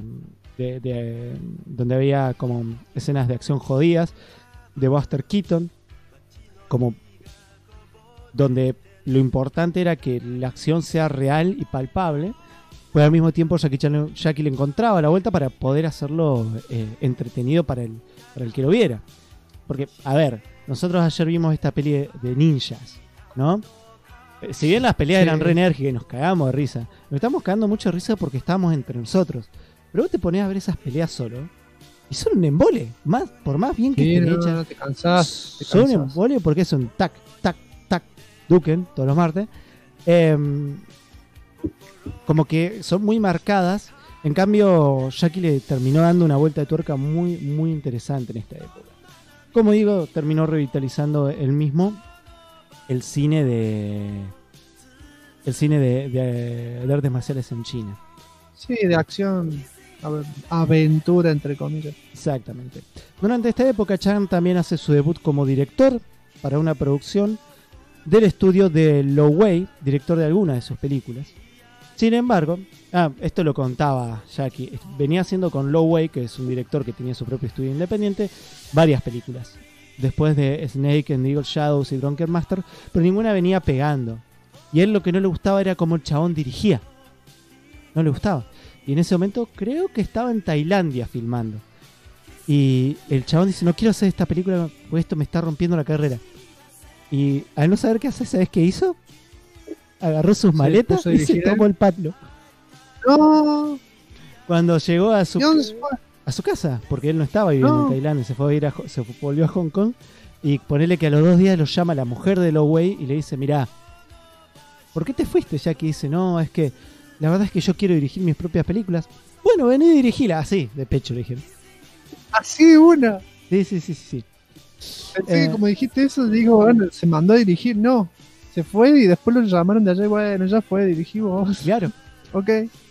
donde había como escenas de acción jodidas, de Buster Keaton, como donde lo importante era que la acción sea real y palpable, pero al mismo tiempo Jackie le encontraba la vuelta para poder hacerlo entretenido para el que lo viera. Porque, a ver, nosotros ayer vimos esta peli de ninjas, ¿no? Si bien las peleas eran re enérgicas y nos cagamos de risa, nos estamos cagando mucho de risa porque estábamos entre nosotros. Pero vos te ponés a ver esas peleas solo y son un embole. Por más bien que estén hechas, no, te cansás. son un embole porque son tac, tac, tac, Duken todos los martes. Como que son muy marcadas. En cambio, Jackie le terminó dando una vuelta de tuerca muy, muy interesante en esta época. Como digo, terminó revitalizando él mismo el cine de artes marciales en China. Sí, de acción, aventura, entre comillas. Exactamente. Durante esta época, Chan también hace su debut como director para una producción del estudio de Lo Wei, director de algunas de sus películas. Sin embargo, esto lo contaba Jackie, venía haciendo con Lo Wei, que es un director que tenía su propio estudio independiente, varias películas. Después de Snake and Eagle Shadows y Drunken Master, pero ninguna venía pegando. Y a él lo que no le gustaba era cómo el chabón dirigía. No le gustaba. Y en ese momento creo que estaba en Tailandia filmando. Y el chabón dice, no quiero hacer esta película porque esto me está rompiendo la carrera. Y al no saber qué hacer, ¿sabes qué hizo? Agarró sus maletas y se tomó el palo. No. Cuando llegó a su casa, porque él no estaba viviendo en Tailandia, se volvió a Hong Kong. Y ponele que a los 2 días lo llama la mujer de Lo Wei y le dice, mirá, ¿por qué te fuiste? Jackie dice, no, es que la verdad es que yo quiero dirigir mis propias películas. Bueno, vení y dirigila. Así, de pecho le dijeron. Así una. Sí. Pensé que como dijiste eso, digo, bueno, se mandó a dirigir. No, se fue y después lo llamaron de allá y bueno, ya fue, dirigimos. Claro. Ok.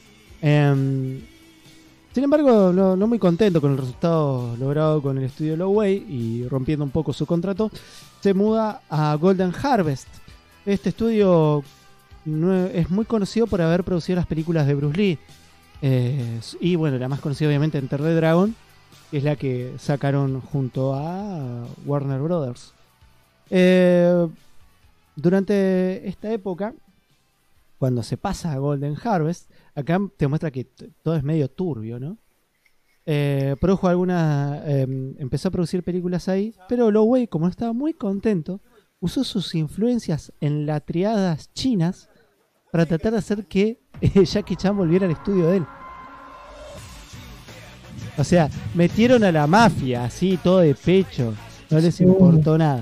Sin embargo, no muy contento con el resultado logrado con el estudio Lo Wei y rompiendo un poco su contrato, se muda a Golden Harvest. Este estudio es muy conocido por haber producido las películas de Bruce Lee. Y bueno, la más conocida obviamente Enter the Dragon, que es la que sacaron junto a Warner Brothers. Durante esta época, cuando se pasa a Golden Harvest, acá te muestra que todo es medio turbio, ¿no? Produjo empezó a producir películas ahí, pero Lo Wei, como estaba muy contento, usó sus influencias enlatriadas chinas para tratar de hacer que Jackie Chan volviera al estudio de él. O sea, metieron a la mafia así, todo de pecho. No les importó nada.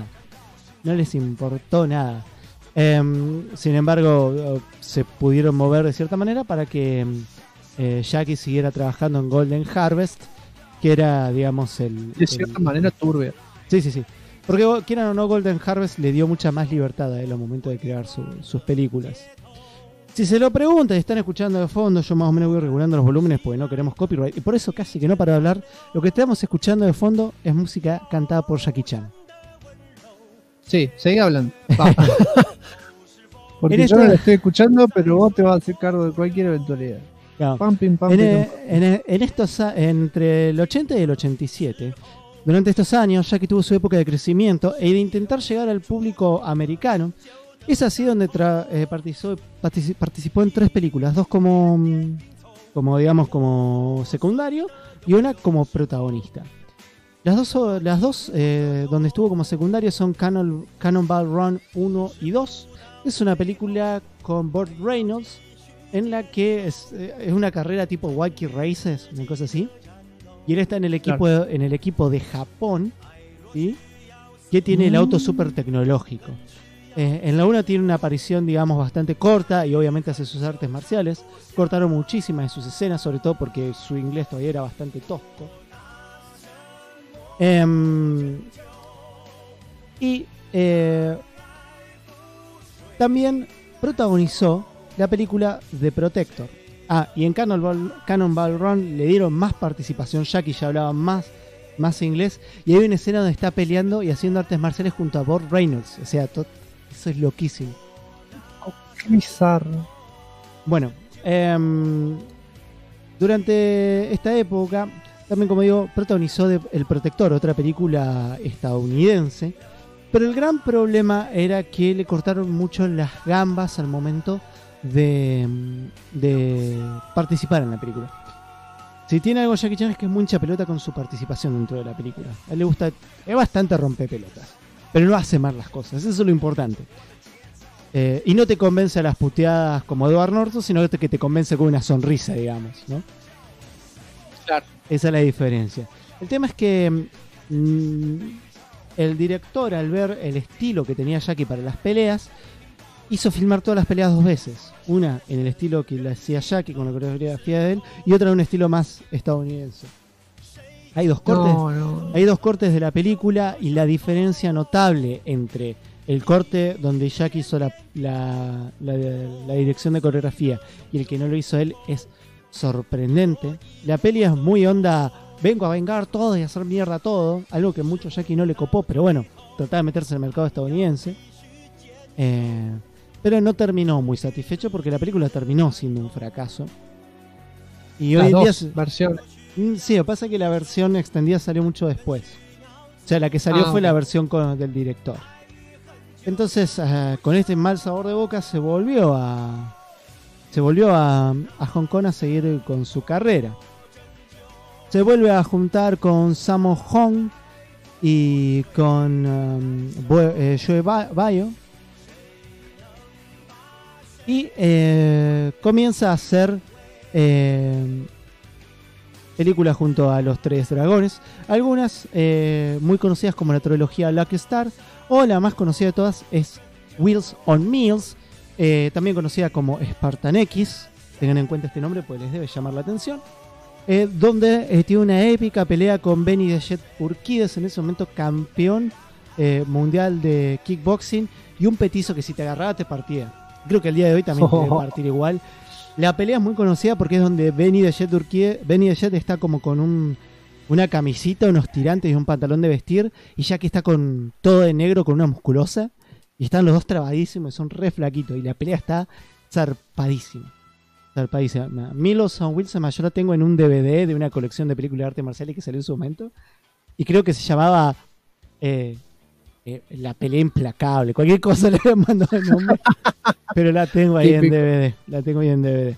Sin embargo, se pudieron mover de cierta manera para que Jackie siguiera trabajando en Golden Harvest, que era, digamos, de cierta manera turbia. Sí. Porque, quieran o no, Golden Harvest le dio mucha más libertad a él al momento de crear sus películas. Si se lo preguntan y están escuchando de fondo, yo más o menos voy regulando los volúmenes porque no queremos copyright. Y por eso casi que no para hablar. Lo que estamos escuchando de fondo es música cantada por Jackie Chan. Sí, seguí hablando. Porque yo no la estoy escuchando, pero vos te vas a hacer cargo de cualquier eventualidad. Claro. Entre el 80 y el 87, durante estos años, Jackie tuvo su época de crecimiento y de intentar llegar al público americano. Es así donde participó en 3 películas, 2 como secundario y una como protagonista. Las dos donde estuvo como secundario son Cannonball Run 1 y 2. Es una película con Burt Reynolds en la que es una carrera tipo Wacky Races, una cosa así. Y él está en el equipo de Japón, ¿sí? Que tiene el auto súper tecnológico. En la 1 tiene una aparición, digamos, bastante corta y obviamente hace sus artes marciales. Cortaron muchísimas de sus escenas, sobre todo porque su inglés todavía era bastante tosco. También protagonizó la película The Protector. Y en Cannonball Run le dieron más participación. Jackie ya hablaba más inglés. Y hay una escena donde está peleando y haciendo artes marciales junto a Burt Reynolds. O sea, eso es loquísimo. Qué bizarro. Bueno, durante esta época, también, como digo, protagonizó El Protector, otra película estadounidense. Pero el gran problema era que le cortaron mucho las gambas al momento de participar en la película. Si tiene algo Jackie Chan es que es muy hincha pelota con su participación dentro de la película. A él le gusta, es bastante rompepelotas, pero no hace mal las cosas, eso es lo importante. Y no te convence a las puteadas como Edward Norton, sino que te convence con una sonrisa, digamos, ¿no? Claro. Esa es la diferencia. El tema es que el director, al ver el estilo que tenía Jackie para las peleas, hizo filmar todas las peleas 2 veces. Una en el estilo que le hacía Jackie con la coreografía de él, y otra en un estilo más estadounidense. Hay dos cortes de la película, y la diferencia notable entre el corte donde Jackie hizo la dirección de coreografía y el que no lo hizo él es sorprendente. La peli es muy onda, vengo a vengar todo y a hacer mierda todo, algo que mucho Jackie no le copó, pero bueno, trataba de meterse en el mercado estadounidense. Pero no terminó muy satisfecho porque la película terminó siendo un fracaso. Y hoy en día versiones. Sí, lo que pasa es que la versión extendida salió mucho después. O sea, la que salió fue la versión del director. Entonces, con este mal sabor de boca se volvió a Hong Kong a seguir con su carrera. Se vuelve a juntar con Sammo Hung y con Joe Bayo. Y comienza a hacer películas junto a los Tres Dragones. Algunas muy conocidas como la trilogía Lucky Star, o la más conocida de todas es Wheels on Meals, también conocida como Spartan X. Tengan en cuenta este nombre porque les debe llamar la atención. Donde tiene una épica pelea con Benny the Jet Urquidez, en ese momento campeón mundial de kickboxing, y un petizo que si te agarraba te partía. Creo que el día de hoy también te debe partir igual. La pelea es muy conocida porque es donde Benny the Jet está como con una camisita, unos tirantes y un pantalón de vestir, y Jackie está con todo de negro con una musculosa, y están los dos trabadísimos, son re flaquitos, y la pelea está zarpadísima. Milos on Wilson yo la tengo en un DVD de una colección de películas de arte marcial que salió en su momento, y creo que se llamaba La pelea implacable, cualquier cosa le mando el nombre, pero la tengo ahí en DVD.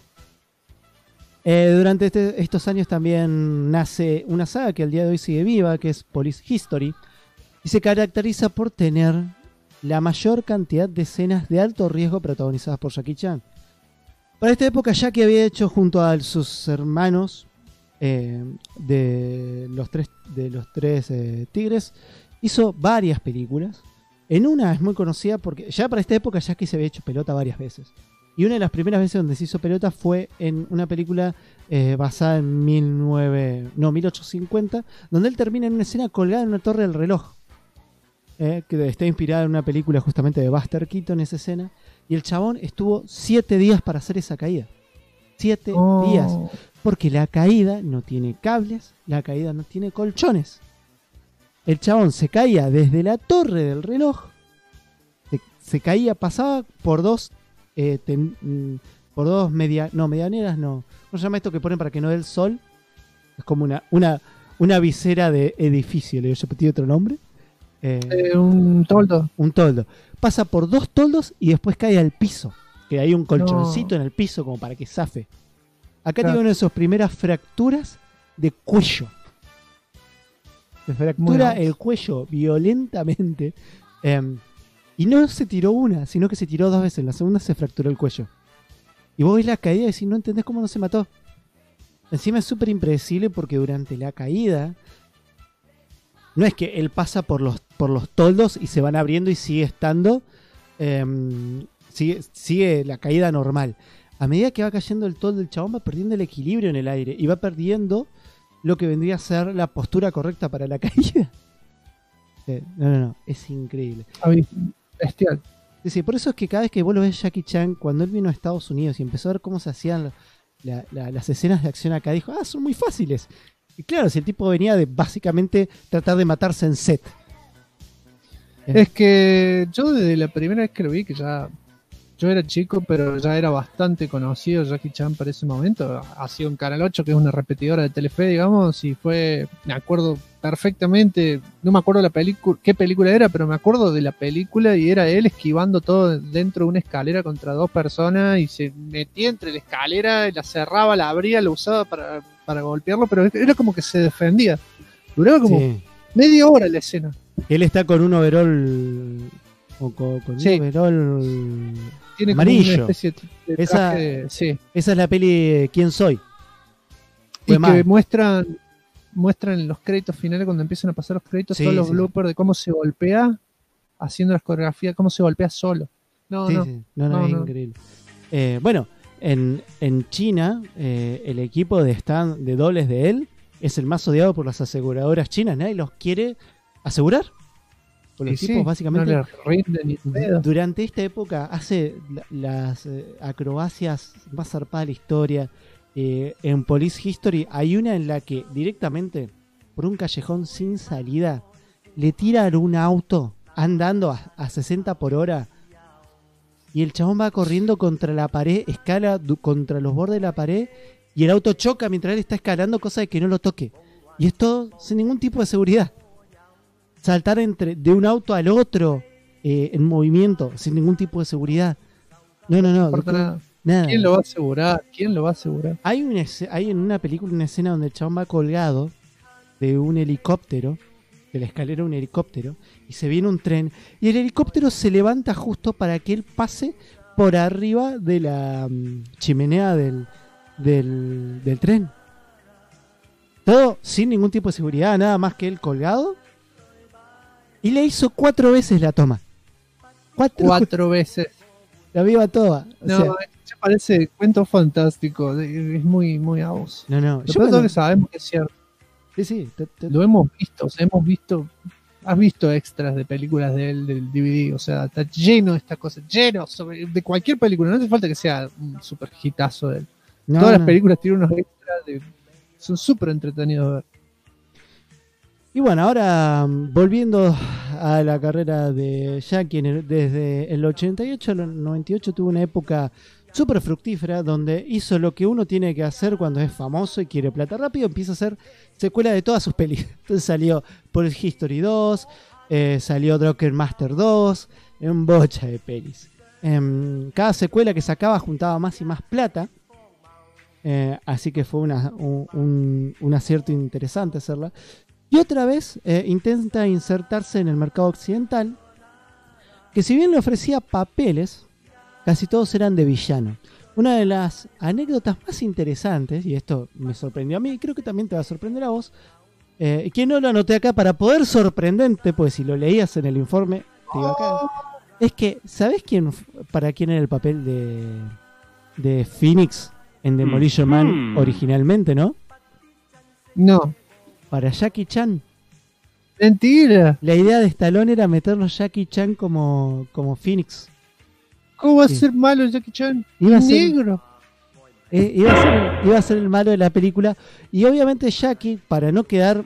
Durante estos años también nace una saga que al día de hoy sigue viva, que es Police History, y se caracteriza por tener la mayor cantidad de escenas de alto riesgo protagonizadas por Jackie Chan. Para esta época Jackie había hecho junto a sus hermanos de los tres tigres, hizo varias películas. En una es muy conocida porque ya para esta época Jackie se había hecho pelota varias veces. Y una de las primeras veces donde se hizo pelota fue en una película basada en 1850, donde él termina en una escena colgada en una torre del reloj. Que está inspirada en una película justamente de Buster Keaton, esa escena. Y el chabón estuvo 7 días para hacer esa caída. 7 días. Porque la caída no tiene cables, la caída no tiene colchones. El chabón se caía desde la torre del reloj. Se caía, pasaba por dos medianeras, no. ¿Cómo se llama esto que ponen para que no dé el sol? Es como una visera de edificio, le digo yo, tiene otro nombre. Un toldo. Un toldo. Pasa por 2 toldos y después cae al piso. Que hay un colchoncito en el piso como para que zafe. Acá tiene una de sus primeras fracturas de cuello. Se fractura el cuello violentamente. Y no se tiró una, sino que se tiró 2 veces. En la segunda se fracturó el cuello. Y vos ves la caída y decís, no entendés cómo no se mató. Encima es súper impredecible porque durante la caída no es que él pasa por los toldos y se van abriendo y sigue estando, sigue la caída normal. A medida que va cayendo el toldo, el chabón va perdiendo el equilibrio en el aire y va perdiendo lo que vendría a ser la postura correcta para la caída. No, es increíble. Bestial. Sí, por eso es que cada vez que vos lo ves Jackie Chan, cuando él vino a Estados Unidos y empezó a ver cómo se hacían las escenas de acción acá, dijo, son muy fáciles. Y claro, si el tipo venía de básicamente tratar de matarse en set. Es que yo desde la primera vez que lo vi, que ya yo era chico, pero ya era bastante conocido Jackie Chan para ese momento. Hacía un Canal 8, que es una repetidora de Telefe, digamos, y me acuerdo perfectamente, no me acuerdo qué película era, pero me acuerdo de la película y era él esquivando todo dentro de una escalera contra dos personas y se metía entre la escalera, la cerraba, la abría, la usaba para golpearlo, pero era como que se defendía. Duraba como media hora la escena. Él está con un overol o con un overol tiene amarillo. Como una especie de traje, esa es la peli ¿Quién soy? Y que muestran los créditos finales, cuando empiezan a pasar los créditos, todos los bloopers de cómo se golpea haciendo las coreografías, cómo se golpea solo. No, es increíble. Bueno, en China, el equipo de dobles de él es el más odiado por las aseguradoras chinas. Nadie los quiere asegurar. Los tipos básicamente no le rinden ni pedo. Durante esta época hace las acrobacias más zarpadas de la historia. En Police History hay una en la que directamente por un callejón sin salida le tiran un auto andando a 60 por hora y el chabón va corriendo contra la pared, escala contra los bordes de la pared y el auto choca mientras él está escalando, cosa de que no lo toque. Y esto sin ningún tipo de seguridad. Saltar de un auto al otro en movimiento, sin ningún tipo de seguridad. No. Nada. ¿Quién lo va a asegurar? Hay en una película una escena donde el chabón va colgado de un helicóptero, de la escalera de un helicóptero, y se viene un tren, y el helicóptero se levanta justo para que él pase por arriba de la chimenea del tren. Todo sin ningún tipo de seguridad, nada más que él colgado. Y le hizo 4 veces la toma. 4 veces. La viva toda. Ya parece cuento fantástico. Es muy, muy a vos. No. Yo que sabemos que es cierto. Sí. Lo hemos visto. Has visto extras de películas de él, del DVD. O sea, está lleno de estas cosas. Lleno de cualquier película. No hace falta que sea un super hitazo de él. Todas las películas tienen unos extras son súper entretenidos de ver. Y bueno, ahora volviendo a la carrera de Jackie, desde el 88 al 98 tuvo una época súper fructífera donde hizo lo que uno tiene que hacer cuando es famoso y quiere plata rápido, empieza a hacer secuela de todas sus pelis. Entonces salió Police History 2, salió Drunken Master 2, un bocha de pelis. Cada secuela que sacaba juntaba más y más plata, así que fue un acierto interesante hacerla. Y otra vez intenta insertarse en el mercado occidental, que si bien le ofrecía papeles, casi todos eran de villano. Una de las anécdotas más interesantes, y esto me sorprendió a mí, y creo que también te va a sorprender a vos, que no lo anoté acá para poder sorprenderte, pues si lo leías en el informe, te iba acá, es que, ¿sabés para quién era el papel de Phoenix en Demolition Man originalmente, no? No. Para Jackie Chan. Mentira. La idea de Stallone era meterlo Jackie Chan como Phoenix. ¿Cómo va a ser malo Jackie Chan? Negro. Iba a ser el malo de la película. Y obviamente Jackie, para no quedar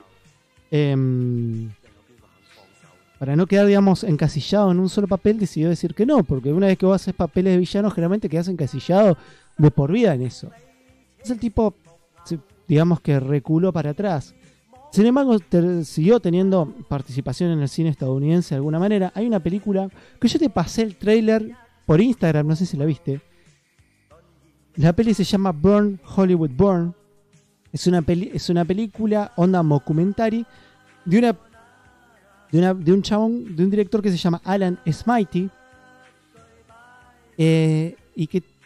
digamos encasillado en un solo papel, decidió decir que no, porque una vez que vos haces papeles de villano, generalmente quedás encasillado de por vida en eso. Es el tipo, digamos que reculó para atrás. Sin embargo, siguió teniendo participación en el cine estadounidense de alguna manera. Hay una película que yo te pasé el tráiler por Instagram, no sé si la viste. La peli se llama Burn, Hollywood Burn. Es una película onda mockumentary de un chabón, de un director que se llama Alan Smythe, y que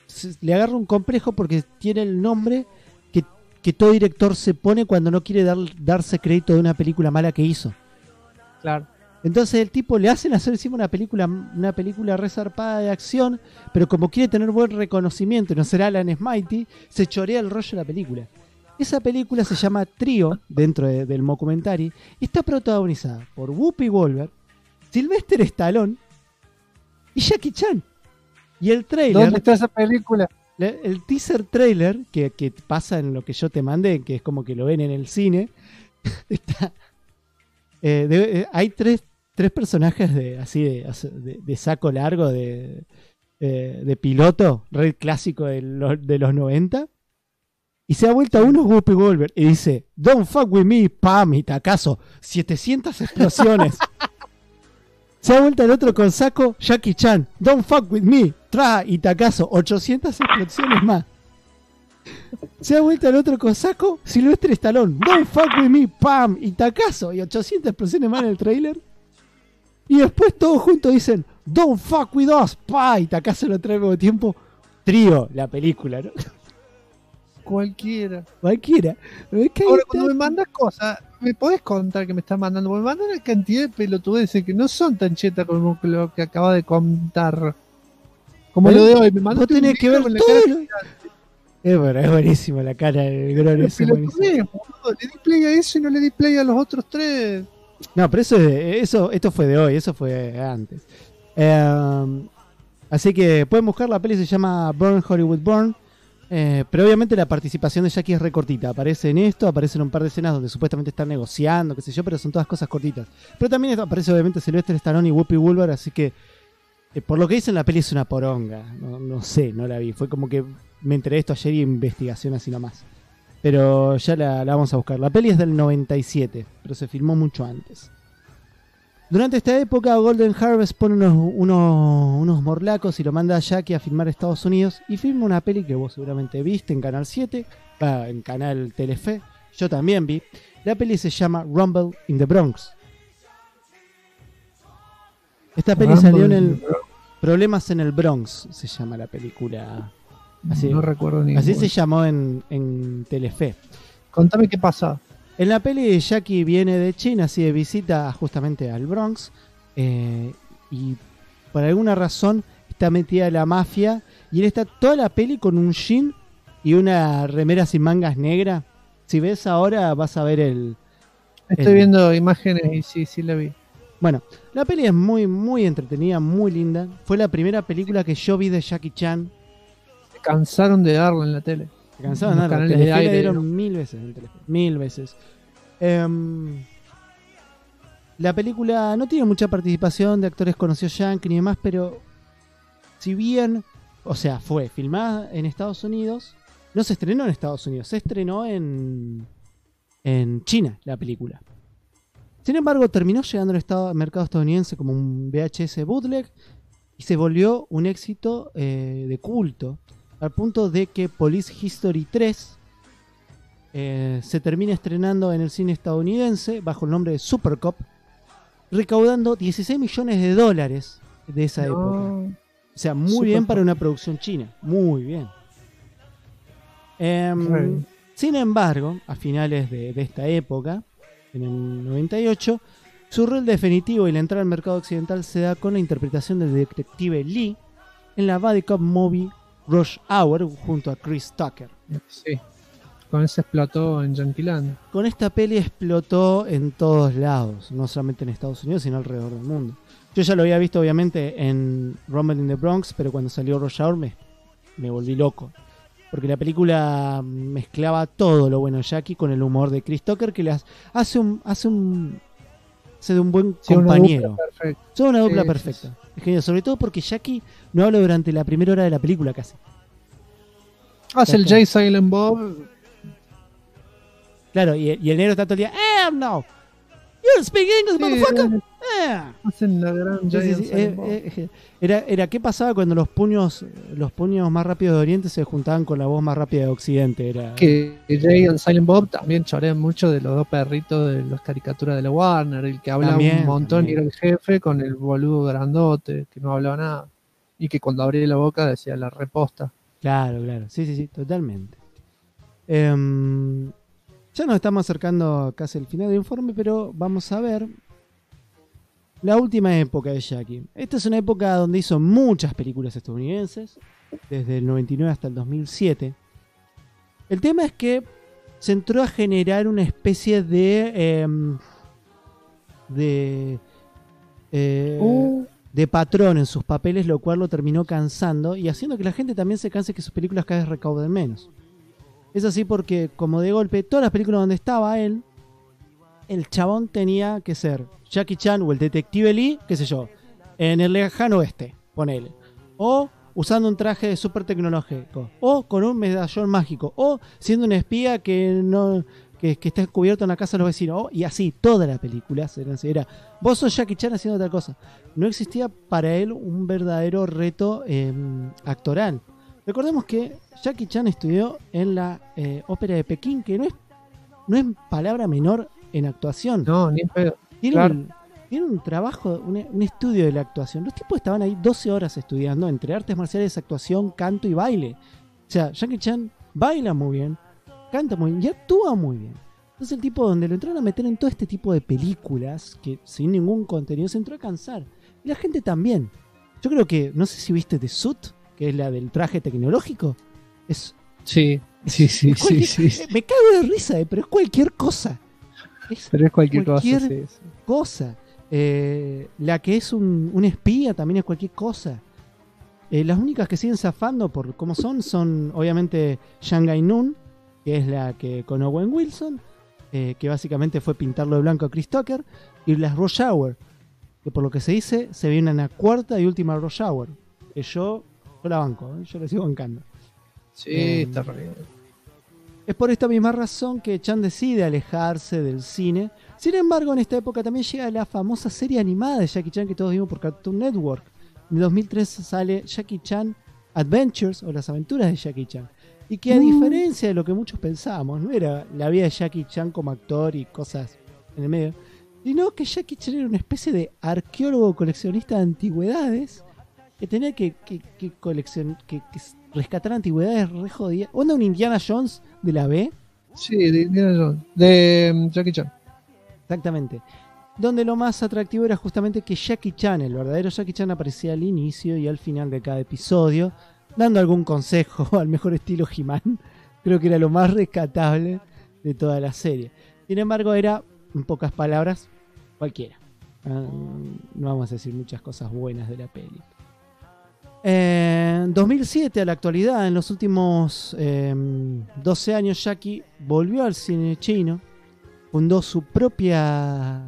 le agarra un complejo porque tiene el nombre que todo director se pone cuando no quiere darse crédito de una película mala que hizo. Claro. Entonces el tipo le hacen hacer encima una película resarpada de acción, pero como quiere tener buen reconocimiento y no será Alan Smitey, se chorea el rollo de la película. Esa película se llama Trío, dentro del mockumentary, y está protagonizada por Whoopi Goldberg, Sylvester Stallone y Jackie Chan. Y el trailer... ¿Dónde está esa película? El teaser trailer que pasa en lo que yo te mandé, que es como que lo ven en el cine, está, hay tres personajes de saco largo de piloto, red clásico de los 90, y se ha vuelto a uno Whoopi Goldberg y dice, "Don't fuck with me", pam, y tacazo, 700 explosiones. Se ha vuelto el otro con saco, Jackie Chan, "Don't fuck with me", tra, y tacazo, 800 explosiones más. Se ha vuelto el otro con saco, Sylvester Stallone, "Don't fuck with me", pam, y tacazo, y 800 explosiones más en el trailer. Y después todos juntos dicen, "Don't fuck with us", pa, y tacazo lo trae al mismo tiempo. Trío, la película, ¿no? Cualquiera. Es que Ahora, cuando me mandas cosas, ¿me podés contar que me estás mandando? Porque me mandan una cantidad de pelotudeces que no son tan chetas como lo que acaba de contar. Como lo de hoy. Me mandaste vos tenés un que video ver con la todo. cara Es buenísimo la cara del Grone. de pelotudez, boludo. Le di play a eso y no le di play a los otros tres. No, pero esto fue de hoy, eso fue antes. Así que pueden buscar, la peli se llama Burn Hollywood Burn. Pero obviamente la participación de Jackie es recortita. Aparece en esto, aparecen un par de escenas donde supuestamente están negociando, qué sé yo, pero son todas cosas cortitas. Pero también aparece obviamente Sylvester Stallone y Whoopi Goldberg, así que por lo que dicen la peli es una poronga. No sé, no la vi. Fue como que me enteré de esto ayer y investigación así nomás. Pero ya la vamos a buscar. La peli es del 97, pero se filmó mucho antes. Durante esta época, Golden Harvest pone unos morlacos y lo manda a Jackie a filmar a Estados Unidos y filma una peli que vos seguramente viste en Canal 7, en Canal Telefe. Yo también vi. La peli se llama Rumble in the Bronx. Esta peli salió en el Problemas en el Bronx, se llama la película. Así, no recuerdo ni. Así se llamó en Telefe. Contame qué pasa. En la peli Jackie viene de China, así de visita justamente al Bronx, y por alguna razón está metida la mafia, y él está toda la peli con un jean y una remera sin mangas negra. Si ves ahora vas a ver Estoy viendo imágenes y sí la vi. Bueno, la peli es muy, muy entretenida, muy linda. Fue la primera película que yo vi de Jackie Chan. Se cansaron de darla en la tele. Se cansaron de darla. Canales Telefe de aire, la dieron ¿no? 1000 veces en Telefe. 1000 veces. La película no tiene mucha participación de actores conocidos yankee ni demás, pero si bien, o sea, fue filmada en Estados Unidos, no se estrenó en Estados Unidos, se estrenó en China la película. Sin embargo, terminó llegando al mercado estadounidense como un VHS bootleg y se volvió un éxito de culto, al punto de que Police History 3 se termina estrenando en el cine estadounidense bajo el nombre de Super Cop, recaudando $16 millones de esa época. O sea, muy Super bien Cop. para una producción china, muy bien. Sin embargo, a finales de esta época, en el 98, su rol definitivo y la entrada al mercado occidental se da con la interpretación del detective Lee en la buddy cop movie Rush Hour junto a Chris Tucker. Sí. Con eso explotó en Yanquiland. Con esta peli explotó en todos lados, no solamente en Estados Unidos, sino alrededor del mundo. Yo ya lo había visto obviamente en Rumble in the Bronx, pero cuando salió Rush Hour me volví loco. Porque la película mezclaba todo lo bueno de Jackie con el humor de Chris Tucker, que las hace de un buen compañero. Son una dupla perfecta. Sí. Es genial, sobre todo porque Jackie no habla durante la primera hora de la película casi. Hace el Jay Silent Bob. Claro, y el negro está todo el día, no, you speak English, motherfucker. Hacen la gran Jay Silent Bob. Era qué pasaba cuando los puños más rápidos de Oriente se juntaban con la voz más rápida de Occidente. Era Que Jay and Silent Bob también chorean mucho de los dos perritos de las caricaturas de la Warner, el que habla También, un montón también. y era el jefe, con el boludo grandote que no hablaba nada y que cuando abría la boca decía la reposta. Claro, claro. Sí, sí, sí, totalmente. Ya nos estamos acercando casi al final del informe, pero vamos a ver la última época de Jackie. Esta es una época donde hizo muchas películas estadounidenses, desde el 99 hasta el 2007. El tema es que se entró a generar una especie de patrón en sus papeles, lo cual lo terminó cansando y haciendo que la gente también se canse, que sus películas cada vez recauden menos. Es así porque, como de golpe, todas las películas donde estaba él, el chabón tenía que ser Jackie Chan o el detective Lee, qué sé yo, en el lejano oeste, ponele. O usando un traje súper tecnológico. O con un medallón mágico. O siendo un espía que está cubierto en la casa de los vecinos. Y así, todas las películas era vos sos Jackie Chan haciendo tal cosa. No existía para él un verdadero reto actoral. Recordemos que Jackie Chan estudió en la ópera de Pekín, que no es palabra menor en actuación. No, ni en pedo. Tiene un trabajo, un estudio de la actuación. Los tipos estaban ahí 12 horas estudiando entre artes marciales, actuación, canto y baile. O sea, Jackie Chan baila muy bien, canta muy bien y actúa muy bien. Entonces el tipo, donde lo entraron a meter en todo este tipo de películas que sin ningún contenido, se entró a cansar. Y la gente también. Yo creo que, no sé si viste The Suit, que es la del traje tecnológico. Sí. Me cago de risa, pero es cualquier cosa. Pero es cualquier cosa. Cosa. La que es un espía también es cualquier cosa. Las únicas que siguen zafando por cómo son obviamente Shanghai Noon, que es la que con Owen Wilson, que básicamente fue pintarlo de blanco a Chris Tucker, y las Rush Hour, que por lo que se dice se viene una cuarta y última Rush Hour, que yo la banco, yo la sigo bancando. Sí, está re bien. Es por esta misma razón que Chan decide alejarse del cine. Sin embargo, en esta época también llega la famosa serie animada de Jackie Chan que todos vimos por Cartoon Network. En 2003 sale Jackie Chan Adventures, o las aventuras de Jackie Chan. Y que, a diferencia de lo que muchos pensábamos, no era la vida de Jackie Chan como actor y cosas en el medio, sino que Jackie Chan era una especie de arqueólogo coleccionista de antigüedades que tenía que rescatar antigüedades re jodidas. ¿Onda un Indiana Jones de la B? Sí, de Indiana Jones. De Jackie Chan. Exactamente. Donde lo más atractivo era justamente que Jackie Chan, el verdadero Jackie Chan, aparecía al inicio y al final de cada episodio, dando algún consejo al mejor estilo He-Man. Creo que era lo más rescatable de toda la serie. Sin embargo, era, en pocas palabras, cualquiera. No vamos a decir muchas cosas buenas de la peli. En 2007, a la actualidad, en los últimos 12 años, Jackie volvió al cine chino, fundó su propia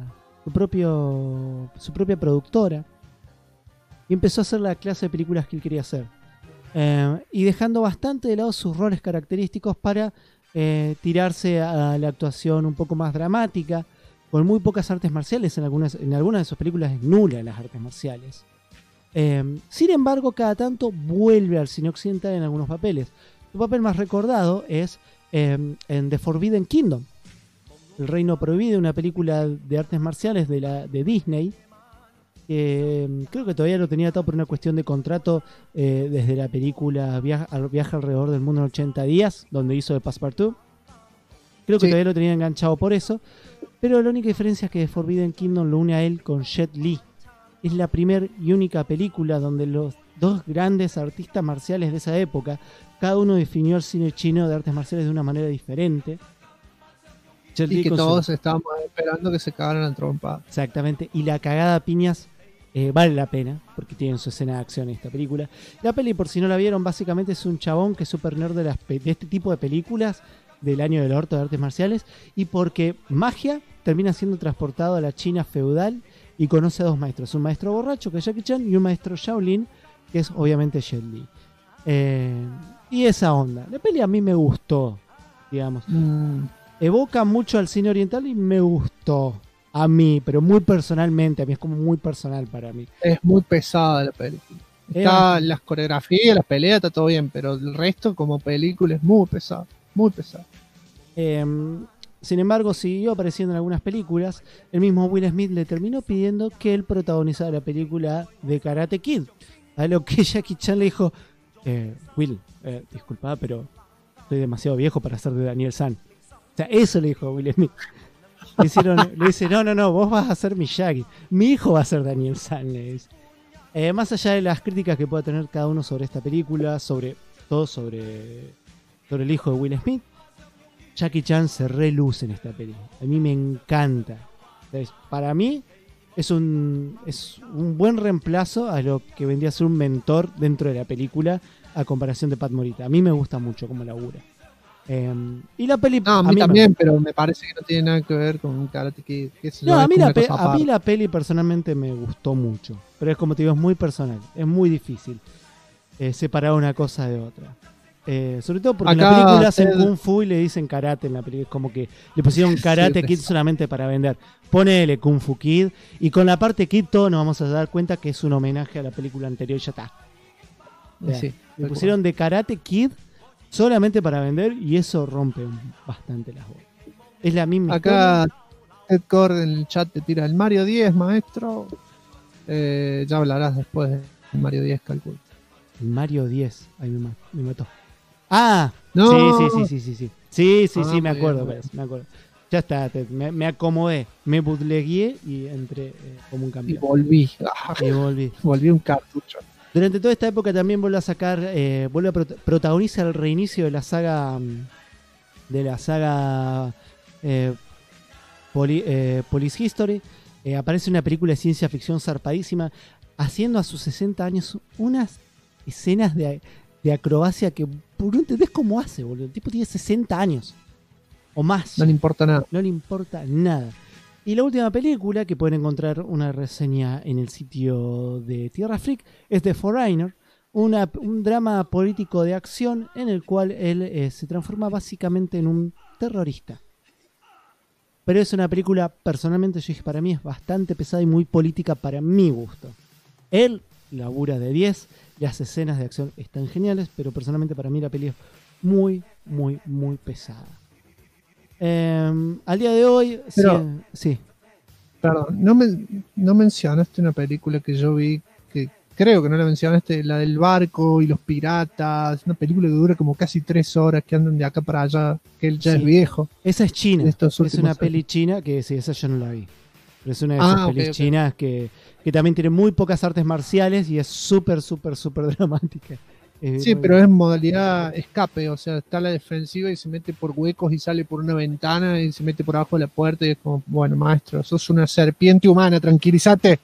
productora y empezó a hacer la clase de películas que él quería hacer, y dejando bastante de lado sus roles característicos para tirarse a la actuación un poco más dramática, con muy pocas artes marciales. En algunas de sus películas es nula las artes marciales. Sin embargo, cada tanto vuelve al cine occidental en algunos papeles. Su papel más recordado es en The Forbidden Kingdom, El Reino Prohibido, una película de artes marciales de Disney, que creo que todavía lo tenía atado por una cuestión de contrato desde la película Viaje alrededor del mundo en 80 días, donde hizo de Passepartout. Creo que todavía lo tenía enganchado por eso, pero la única diferencia es que The Forbidden Kingdom lo une a él con Jet Li. Es la primera y única película donde los dos grandes artistas marciales de esa época, cada uno definió el cine chino de artes marciales de una manera diferente. Y que todos estábamos esperando que se cagaran a trompa. Exactamente, y la cagada a piñas vale la pena, porque tienen su escena de acción en esta película. La peli, por si no la vieron, básicamente es un chabón que es super nerd de este tipo de películas del año del orto de artes marciales, y porque magia termina siendo transportado a la China feudal y conoce a dos maestros, un maestro borracho que es Jackie Chan y un maestro Shaolin que es obviamente Jet Li. Y esa onda, la peli a mí me gustó, digamos. Evoca mucho al cine oriental y me gustó a mí, pero muy personalmente, a mí es como muy personal para mí. Es muy pesada la película. Está las coreografías, las peleas, está todo bien, pero el resto como película es muy pesado, muy pesado. Sin embargo, siguió apareciendo en algunas películas. El mismo Will Smith le terminó pidiendo que él protagonizara la película de Karate Kid, a lo que Jackie Chan le dijo: Will, disculpa, pero soy demasiado viejo para ser de Daniel San. O sea, eso le dijo Will Smith. Le dice, no, vos vas a ser Miyagi. Mi hijo va a ser Daniel San, le dice. Más allá de las críticas que pueda tener cada uno sobre esta película, sobre el hijo de Will Smith, Jackie Chan se reluce en esta película. A mí me encanta. Entonces, para mí es un buen reemplazo a lo que vendría a ser un mentor dentro de la película a comparación de Pat Morita. A mí me gusta mucho cómo labura. Y la peli... No, a mí también, pero me parece que no tiene nada que ver con Karate Kid. No, a mí la peli personalmente me gustó mucho. Pero es como te digo, es muy personal. Es muy difícil separar una cosa de otra. Sobre todo porque acá en la película hacen Kung Fu y le dicen Karate en la película. Es como que le pusieron Karate Kid solamente para vender. Ponele Kung Fu Kid. Y con la parte Kid todos nos vamos a dar cuenta que es un homenaje a la película anterior y ya está. Sí, le pusieron de Karate Kid solamente para vender y eso rompe bastante las bolas. Es la misma acá historia. Ted Core en el chat te tira el Mario 10, maestro. Ya hablarás después del Mario 10, calculo. El Mario 10, ahí me mató. Ah, no. Sí, me acuerdo. Ya está, me acomodé, me bootlegué y entré como un campeón. Y volví. Volví un cartucho. Durante toda esta época también vuelve a protagonizar el reinicio de la saga Police History. Aparece una película de ciencia ficción zarpadísima, haciendo a sus 60 años unas escenas de acrobacia que no entendés cómo hace, boludo. El tipo tiene 60 años o más. No le importa nada. No le importa nada. Y la última película, que pueden encontrar una reseña en el sitio de Tierra Freak, es The Foreigner, un drama político de acción en el cual él se transforma básicamente en un terrorista. Pero es una película, personalmente yo dije, para mí es bastante pesada y muy política para mi gusto. Él labura de 10, las escenas de acción están geniales, pero personalmente para mí la peli es muy, muy, muy pesada. Al día de hoy, pero, sí. Perdón, no mencionaste una película que yo vi, que creo que no la mencionaste, la del barco y los piratas, una película que dura como casi 3 horas, que andan de acá para allá, que él ya es viejo. Esa es china, es una peli china que sí, esa yo no la vi. Pero es una de esas pelis chinas que también tiene muy pocas artes marciales y es súper, súper, súper dramática. Sí, pero es modalidad escape, o sea, está a la defensiva y se mete por huecos y sale por una ventana y se mete por abajo de la puerta y es como, bueno, maestro, sos una serpiente humana, tranquilízate.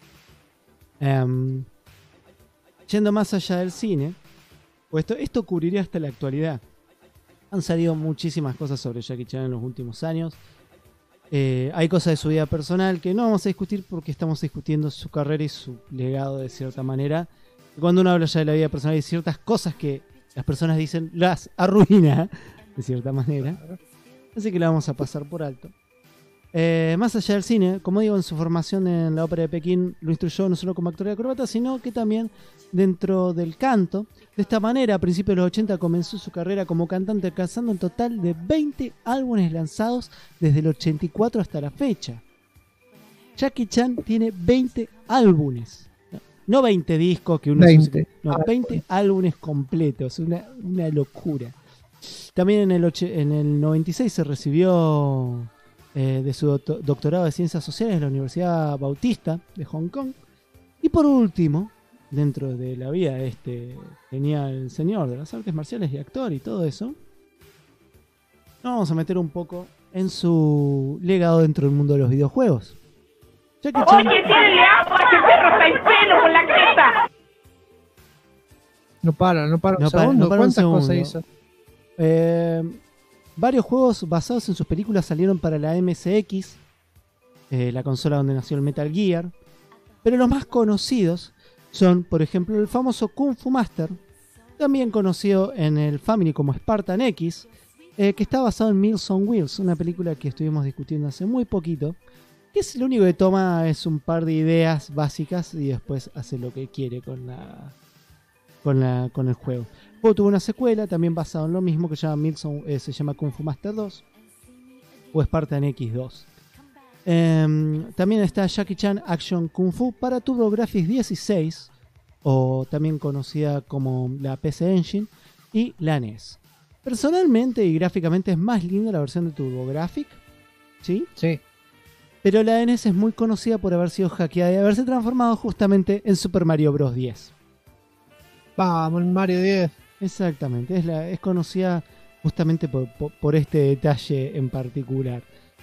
Yendo más allá del cine, pues esto cubriría hasta la actualidad. Han salido muchísimas cosas sobre Jackie Chan en los últimos años. Hay cosas de su vida personal que no vamos a discutir porque estamos discutiendo su carrera y su legado de cierta manera. Cuando uno habla ya de la vida personal hay ciertas cosas que las personas dicen las arruina de cierta manera, así que la vamos a pasar por alto. Más allá del cine, como digo, en su formación en la ópera de Pekín lo instruyó no solo como actor de acróbata, sino que también dentro del canto. De esta manera, a principios de los 80 comenzó su carrera como cantante, alcanzando un total de 20 álbumes lanzados desde el 84 hasta la fecha. Jackie Chan tiene 20 álbumes. No 20 discos que uno 20, no, 20 álbumes completos, una locura. También en el 96 se recibió de su doctorado de Ciencias Sociales en la Universidad Bautista de Hong Kong. Y por último, dentro de la vida de este genial señor de las artes marciales y actor y todo eso, nos vamos a meter un poco en su legado dentro del mundo de los videojuegos. Jackie Chan... Oye, tírenle agua, que el perro está en pelo con la cresta. No para un segundo. ¿Cuántas cosas hizo? Varios juegos basados en sus películas salieron para la MSX, la consola donde nació el Metal Gear. Pero los más conocidos son, por ejemplo, el famoso Kung Fu Master, también conocido en el Family como Spartan X, que está basado en Meals on Wheels, una película que estuvimos discutiendo hace muy poquito. Que es lo único que toma es un par de ideas básicas y después hace lo que quiere con el juego. Luego tuvo una secuela también basada en lo mismo que se llama Kung Fu Master 2 o Spartan X2. También está Jackie Chan Action Kung Fu para TurboGrafx 16 o también conocida como la PC Engine, y la NES. Personalmente y gráficamente es más linda la versión de TurboGrafx, ¿sí? Sí. Pero la NES es muy conocida por haber sido hackeada y haberse transformado justamente en Super Mario Bros. 10. Vamos, Mario 10. Exactamente, es conocida justamente por este detalle en particular.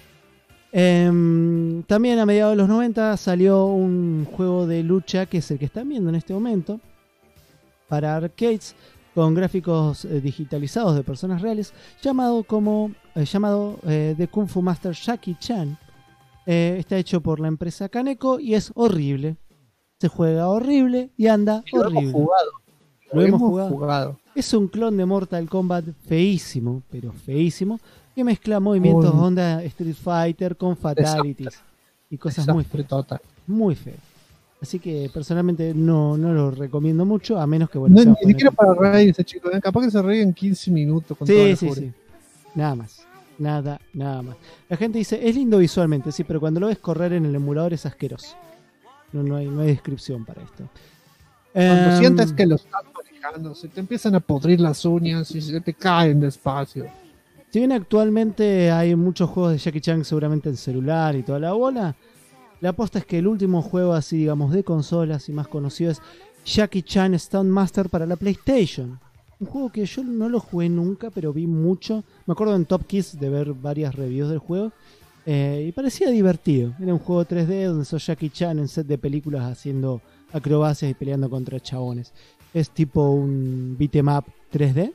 También a mediados de los 90 salió un juego de lucha que es el que están viendo en este momento para arcades con gráficos digitalizados de personas reales llamado The Kung Fu Master Jackie Chan. Está hecho por la empresa Kaneko y es horrible. Se juega horrible y anda horrible. Lo hemos jugado. Es un clon de Mortal Kombat feísimo, pero feísimo, que mezcla movimientos onda Street Fighter con fatalities y cosas muy feas. Muy feas. Así que personalmente no lo recomiendo mucho, a menos que bueno. No, ni siquiera para reírse, chicos. Capaz que se ríen 15 minutos con sí. Nada más. Nada más. La gente dice, es lindo visualmente, sí, pero cuando lo ves correr en el emulador es asqueroso. No hay descripción para esto. Cuando sientes que lo estás manejando, se te empiezan a podrir las uñas y se te caen despacio. Si bien actualmente hay muchos juegos de Jackie Chan seguramente en celular y toda la bola, la aposta es que el último juego así, digamos, de consolas y más conocido es Jackie Chan Stunt Master para la PlayStation. Un juego que yo no lo jugué nunca, pero vi mucho. Me acuerdo en Top Kiss de ver varias reviews del juego. Y parecía divertido. Era un juego 3D donde sos Jackie Chan en set de películas haciendo acrobacias y peleando contra chabones. Es tipo un beat'em up 3D.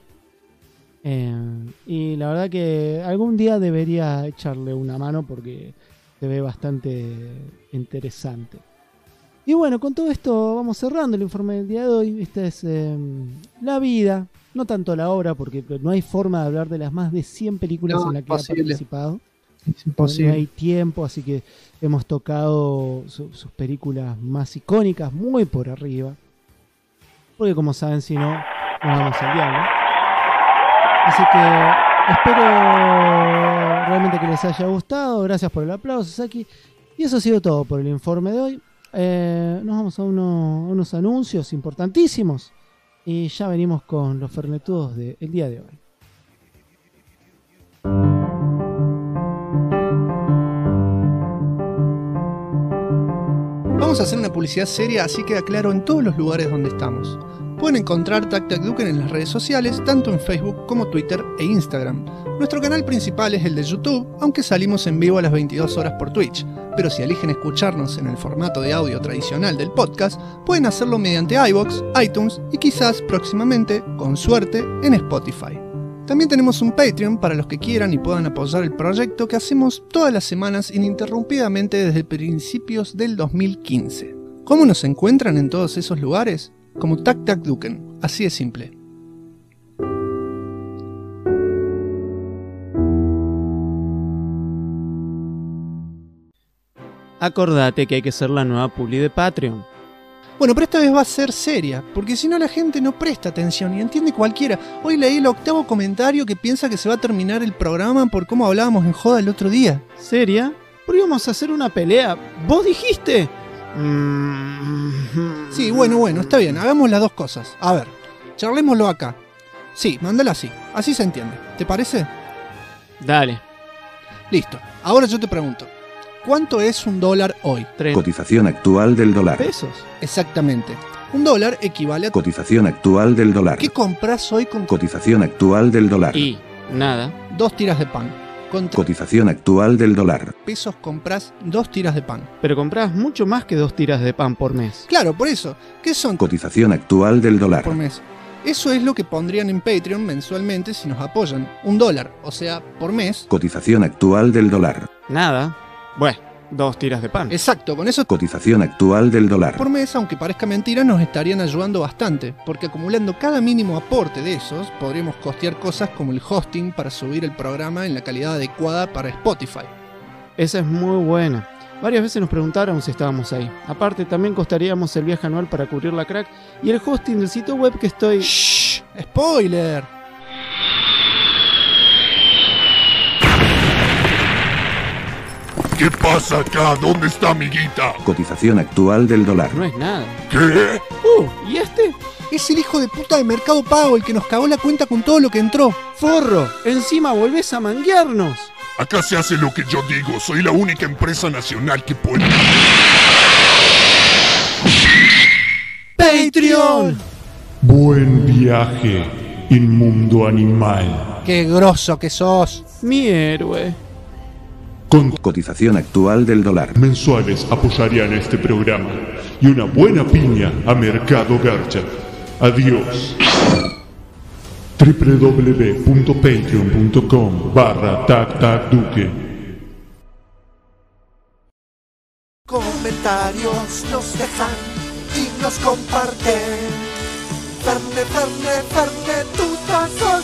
Y la verdad que algún día debería echarle una mano porque se ve bastante interesante. Y bueno, con todo esto vamos cerrando el informe del día de hoy. Esta es la vida, no tanto la obra, porque no hay forma de hablar de las más de 100 películas en las que ha participado. Es imposible. No hay tiempo, así que hemos tocado sus películas más icónicas muy por arriba. Porque como saben, si no, nos vamos al diablo. Así que espero realmente que les haya gustado. Gracias por el aplauso, Saki. Y eso ha sido todo por el informe de hoy. Nos vamos a unos anuncios importantísimos y ya venimos con los fernetudos del día de hoy. Vamos a hacer una publicidad seria, así queda claro en todos los lugares donde estamos. Pueden encontrar Tac Tac Duken en las redes sociales, tanto en Facebook como Twitter e Instagram. Nuestro canal principal es el de YouTube, aunque salimos en vivo a las 22 horas por Twitch. Pero si eligen escucharnos en el formato de audio tradicional del podcast, pueden hacerlo mediante iVoox, iTunes y quizás próximamente, con suerte, en Spotify. También tenemos un Patreon para los que quieran y puedan apoyar el proyecto que hacemos todas las semanas ininterrumpidamente desde principios del 2015. ¿Cómo nos encuentran en todos esos lugares? Como Tac Tac Duken, así de simple. Acordate que hay que ser la nueva publi de Patreon. Bueno, pero esta vez va a ser seria, porque si no la gente no presta atención y entiende cualquiera. Hoy leí el 8º comentario que piensa que se va a terminar el programa por cómo hablábamos en joda el otro día. ¿Seria? ¿Por qué íbamos a hacer una pelea? ¿Vos dijiste? Sí, bueno, está bien, hagamos las dos cosas. A ver, charlémoslo acá. Sí, mándala así se entiende. ¿Te parece? Dale. Listo, ahora yo te pregunto. ¿Cuánto es $1 hoy? 3 Cotización actual del dólar. pesos. Exactamente. $1 equivale a... Cotización actual del dólar. ¿Qué compras hoy con... Cotización actual del dólar. Y nada. 2 tiras de pan. Con Cotización actual del dólar. pesos compras 2 tiras de pan. Pero comprás mucho más que 2 tiras de pan por mes. Claro, por eso. ¿Qué son Cotización actual del dólar. por mes? Eso es lo que pondrían en Patreon mensualmente si nos apoyan. $1, o sea, por mes. Cotización actual del dólar. Nada. Bueno, 2 tiras de pan. Exacto, con eso Cotización actual del dólar. por mes, aunque parezca mentira, nos estarían ayudando bastante, porque acumulando cada mínimo aporte de esos, podríamos costear cosas como el hosting para subir el programa en la calidad adecuada para Spotify. Esa es muy buena. Varias veces nos preguntaron si estábamos ahí. Aparte, también costaríamos el viaje anual para cubrir la crack y el hosting del sitio web que estoy... ¡Shh! ¡Spoiler! ¿Qué pasa acá? ¿Dónde está mi guita? Cotización actual del dólar. No es nada. ¿Qué? ¿Y este? Es el hijo de puta de Mercado Pago, el que nos cagó la cuenta con todo lo que entró. ¡Forro! Encima volvés a manguearnos. Acá se hace lo que yo digo. Soy la única empresa nacional que puede... ¡Patreon! Buen viaje, inmundo animal. ¡Qué grosso que sos! Mi héroe. Con Cotización actual del dólar. mensuales apoyarían este programa y una buena piña a Mercado Garcha. Adiós. www.patreon.com/tactacduque. Comentarios nos dejan y nos comparten. Ferne, Ferne, Ferne, tú sos.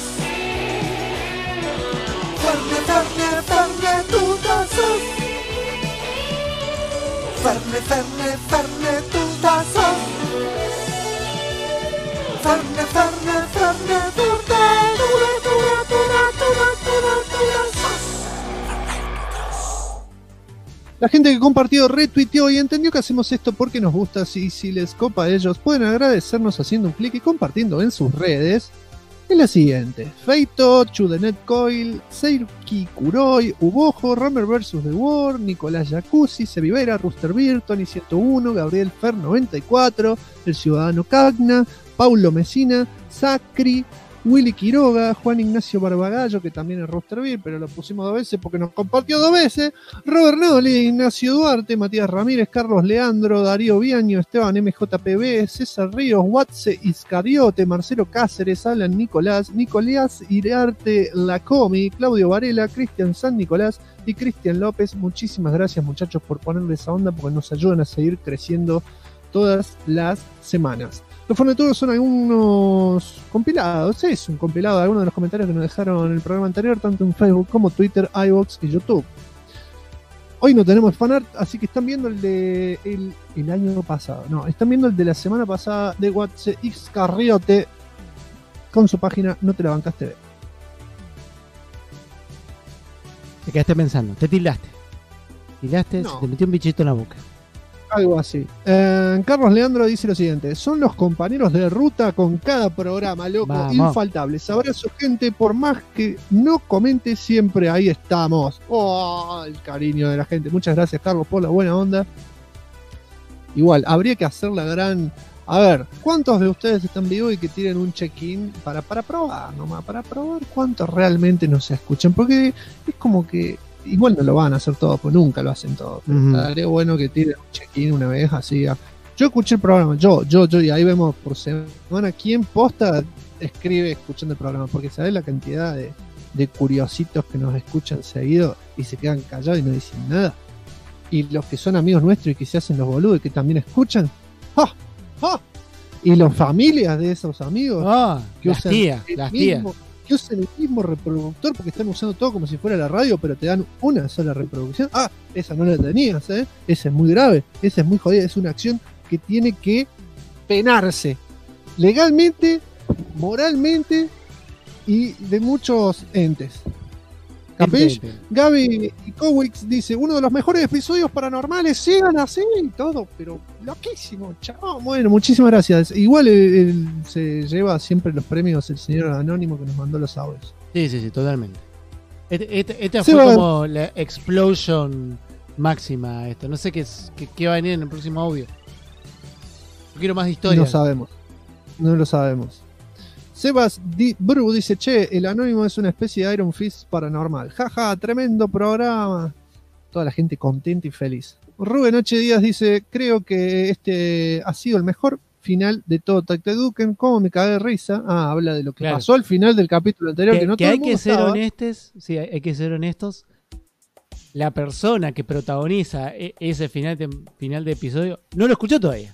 Ferne, Ferne, Ferne, tú sos. Ferne, Ferne, Ferne, tú sos. Ferne, Ferne, Ferne, tú La gente que compartió, retuiteó y entendió que hacemos esto porque nos gusta. Si les copa a ellos, pueden agradecernos haciendo un clic y compartiendo en sus redes. Es la siguiente: Feito, Chudenet Coil, Seirki Kuroi, Ubojo, Romer vs. The War, Nicolás Jacuzzi, Sevivera, Rooster Beer, Tony 101, Gabriel Fer 94, El Ciudadano Cagna, Paulo Mesina, Sacri, Willy Quiroga, Juan Ignacio Barbagallo, que también es Rooster Beer, pero lo pusimos 2 veces porque nos compartió 2 veces, Robert Noli, Ignacio Duarte, Matías Ramírez, Carlos Leandro, Darío Viaño, Esteban MJPB, César Ríos, Watse Iscariote, Marcelo Cáceres, Alan Nicolás, Nicolás Iriarte Lacomi, Claudio Varela, Cristian San Nicolás y Cristian López. Muchísimas gracias, muchachos, por ponerle esa onda porque nos ayudan a seguir creciendo todas las semanas. Los fornetudos son algunos compilados, es un compilado de algunos de los comentarios que nos dejaron en el programa anterior, tanto en Facebook como Twitter, iVoox y YouTube. Hoy no tenemos fanart, así que están viendo el de el año pasado. No, están viendo el de la semana pasada de Watse X Carriote con su página No Te La Bancas TV. Te quedaste pensando, te tildaste. No. Se te metió un bichito en la boca. Algo así. Carlos Leandro dice lo siguiente: son los compañeros de ruta con cada programa, loco. Vamos. Infaltables. Abrazo, gente. Por más que no comente, siempre ahí estamos. Oh, el cariño de la gente. Muchas gracias, Carlos, por la buena onda. Igual, habría que hacer la gran... A ver, ¿cuántos de ustedes están vivos y que tienen un check-in para probar nomás? Para probar cuántos realmente nos escuchan. Porque es como que... Igual no lo van a hacer todos, pues nunca lo hacen todos. Pero estaría bueno que tiren un check-in una vez así. Yo escuché el programa, yo, y ahí vemos por semana quién posta escribe escuchando el programa, porque sabés la cantidad de curiositos que nos escuchan seguido y se quedan callados y no dicen nada. Y los que son amigos nuestros y que se hacen los boludos y que también escuchan. ¡Ah! ¡Ah! Y las familias de esos amigos que las usan tías, que usan el mismo reproductor porque están usando todo como si fuera la radio, pero te dan una sola reproducción. Ah, esa no la tenías, ¿eh? Esa es muy grave, esa es muy jodida, es una acción que tiene que penarse legalmente, y de muchos entes. ¿Capís? Gaby Kowix dice: uno de los mejores episodios paranormales, sigan así y todo, pero loquísimo, chao. Bueno, muchísimas gracias. Igual se lleva siempre los premios el señor Anónimo que nos mandó los audios. Sí, totalmente. Esta fue como la explosion máxima. Esto, no sé qué va a venir en el próximo audio. Yo quiero más historia. No lo sabemos. Sebas Bru dice: che, el Anónimo es una especie de Iron Fist paranormal. Jaja, tremendo programa. Toda la gente contenta y feliz. Rubén H. Díaz dice: creo que este ha sido el mejor final de todo Tacteduken. ¿Cómo me cagué de risa? Habla de lo que pasó al final del capítulo anterior. Que hay que ser honestos. Sí, hay que ser honestos. La persona que protagoniza ese final de episodio no lo escuchó todavía.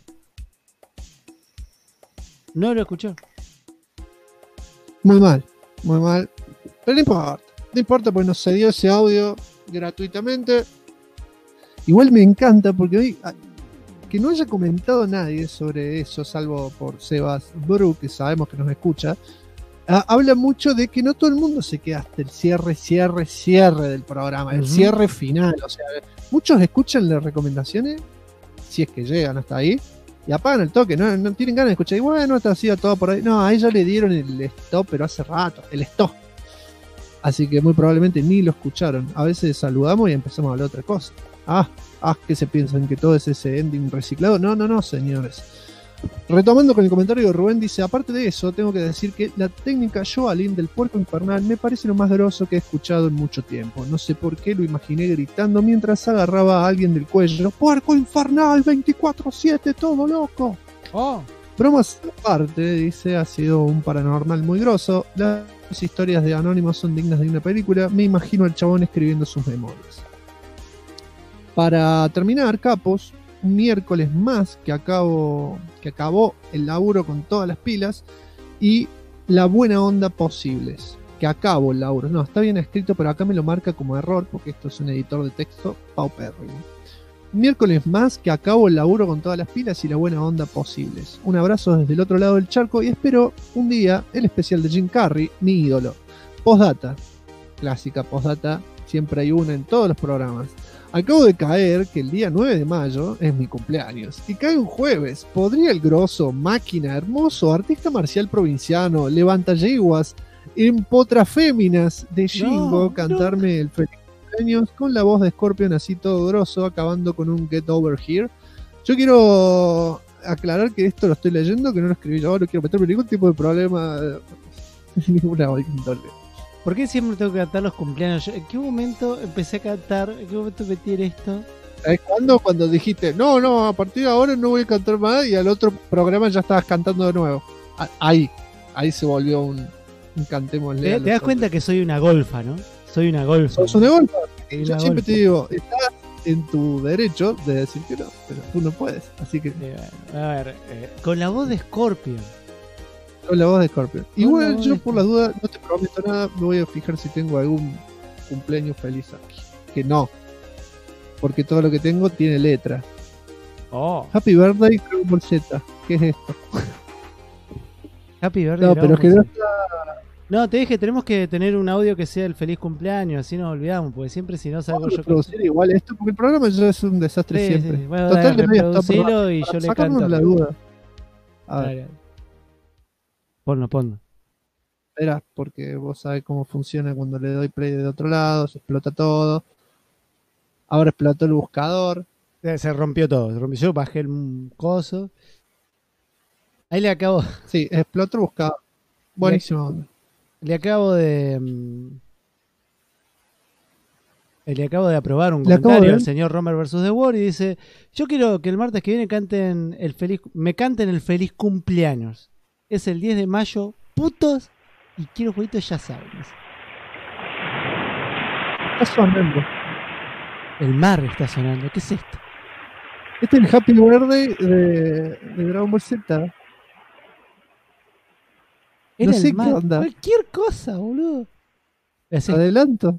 No lo escuchó. Muy mal. Pero no importa porque nos cedió ese audio gratuitamente. Igual me encanta porque hoy que no haya comentado nadie sobre eso, salvo por Sebas Bru, que sabemos que nos escucha. habla mucho de que no todo el mundo se queda hasta el cierre del programa, el cierre final. O sea, muchos escuchan las recomendaciones, si es que llegan hasta ahí, y apagan el toque, no tienen ganas de escuchar. Y bueno, está así todo por ahí. No, a ella le dieron el stop, pero hace rato, el stop. Así que muy probablemente ni lo escucharon. A veces saludamos y empezamos a hablar otra cosa. ¿Qué se piensan? ¿Que todo es ese ending reciclado? No, señores. Retomando con el comentario de Rubén, dice: aparte de eso, tengo que decir que la técnica Joalin del puerco infernal me parece lo más grosso que he escuchado en mucho tiempo. No sé por qué lo imaginé gritando mientras agarraba a alguien del cuello: ¡puerco infernal 24/7, todo loco! Bromas aparte, dice, ha sido un paranormal muy grosso. Las historias de Anónimos son dignas de una película. Me imagino al chabón escribiendo sus memorias. Para terminar, capos, un miércoles más que acabó el laburo con todas las pilas y la buena onda posibles. Que acabo el laburo. No, está bien escrito, pero acá me lo marca como error porque esto es un editor de texto paupérrimo. Miércoles más que acabo el laburo con todas las pilas y la buena onda posibles. Un abrazo desde el otro lado del charco y espero un día el especial de Jim Carrey, mi ídolo. Postdata. Clásica postdata. Siempre hay una en todos los programas. Acabo de caer que el día 9 de mayo es mi cumpleaños y cae un jueves. ¿Podría el grosso, máquina, hermoso, artista marcial provinciano, levanta yeguas, empotra féminas de Shingo cantarme el feliz cumpleaños con la voz de Scorpion así todo grosso, acabando con un Get Over Here? Yo quiero aclarar que esto lo estoy leyendo, que no lo escribí yo, no quiero meterme en ningún tipo de problema, ninguna índole. ¿Por qué siempre tengo que cantar los cumpleaños? ¿En qué momento empecé a cantar? ¿En qué momento metí en esto? ¿Sabes cuándo? Cuando dijiste, no, a partir de ahora no voy a cantar más, y al otro programa ya estabas cantando de nuevo. Ahí se volvió un cantémosle. Te das cuenta que soy una golfa, ¿no? Soy una golfa. ¿Sos una golfa? Yo siempre te digo, estás en tu derecho de decir que no, pero tú no puedes. Así que. A ver, con la voz de Scorpion. Con la voz de Scorpion. Igual yo por las dudas no te prometo nada, me voy a fijar si tengo algún cumpleaños feliz aquí. Que no. Porque todo lo que tengo tiene letra. Happy Birthday Dragon Ball Z. ¿Qué es esto? Happy Birthday. No, pero es que no está. No, te dije, tenemos que tener un audio que sea el feliz cumpleaños, así nos olvidamos, porque siempre si no salgo yo. Producir igual esto, porque el programa ya es un desastre siempre. Sí. Bueno, total, dale, reproducilo y yo le canto. La duda. A ver. Dale. Ponlo. Espera, porque vos sabés cómo funciona cuando le doy play de otro lado, se explota todo. Ahora explotó el buscador. Se rompió todo, yo bajé el coso. Ahí le acabo. Sí, explotó el buscador. Buenísimo onda. Le acabo de aprobar un comentario al señor Romer vs. The War y dice: yo quiero que el martes que viene me canten el feliz cumpleaños. Es el 10 de mayo, putos, y quiero jueguitos, ya saben. Está sonando. El mar está sonando. ¿Qué es esto? Este es el Happy Birthday de Dragon Ball Z. No sé qué onda. Cualquier cosa, boludo. Adelanto.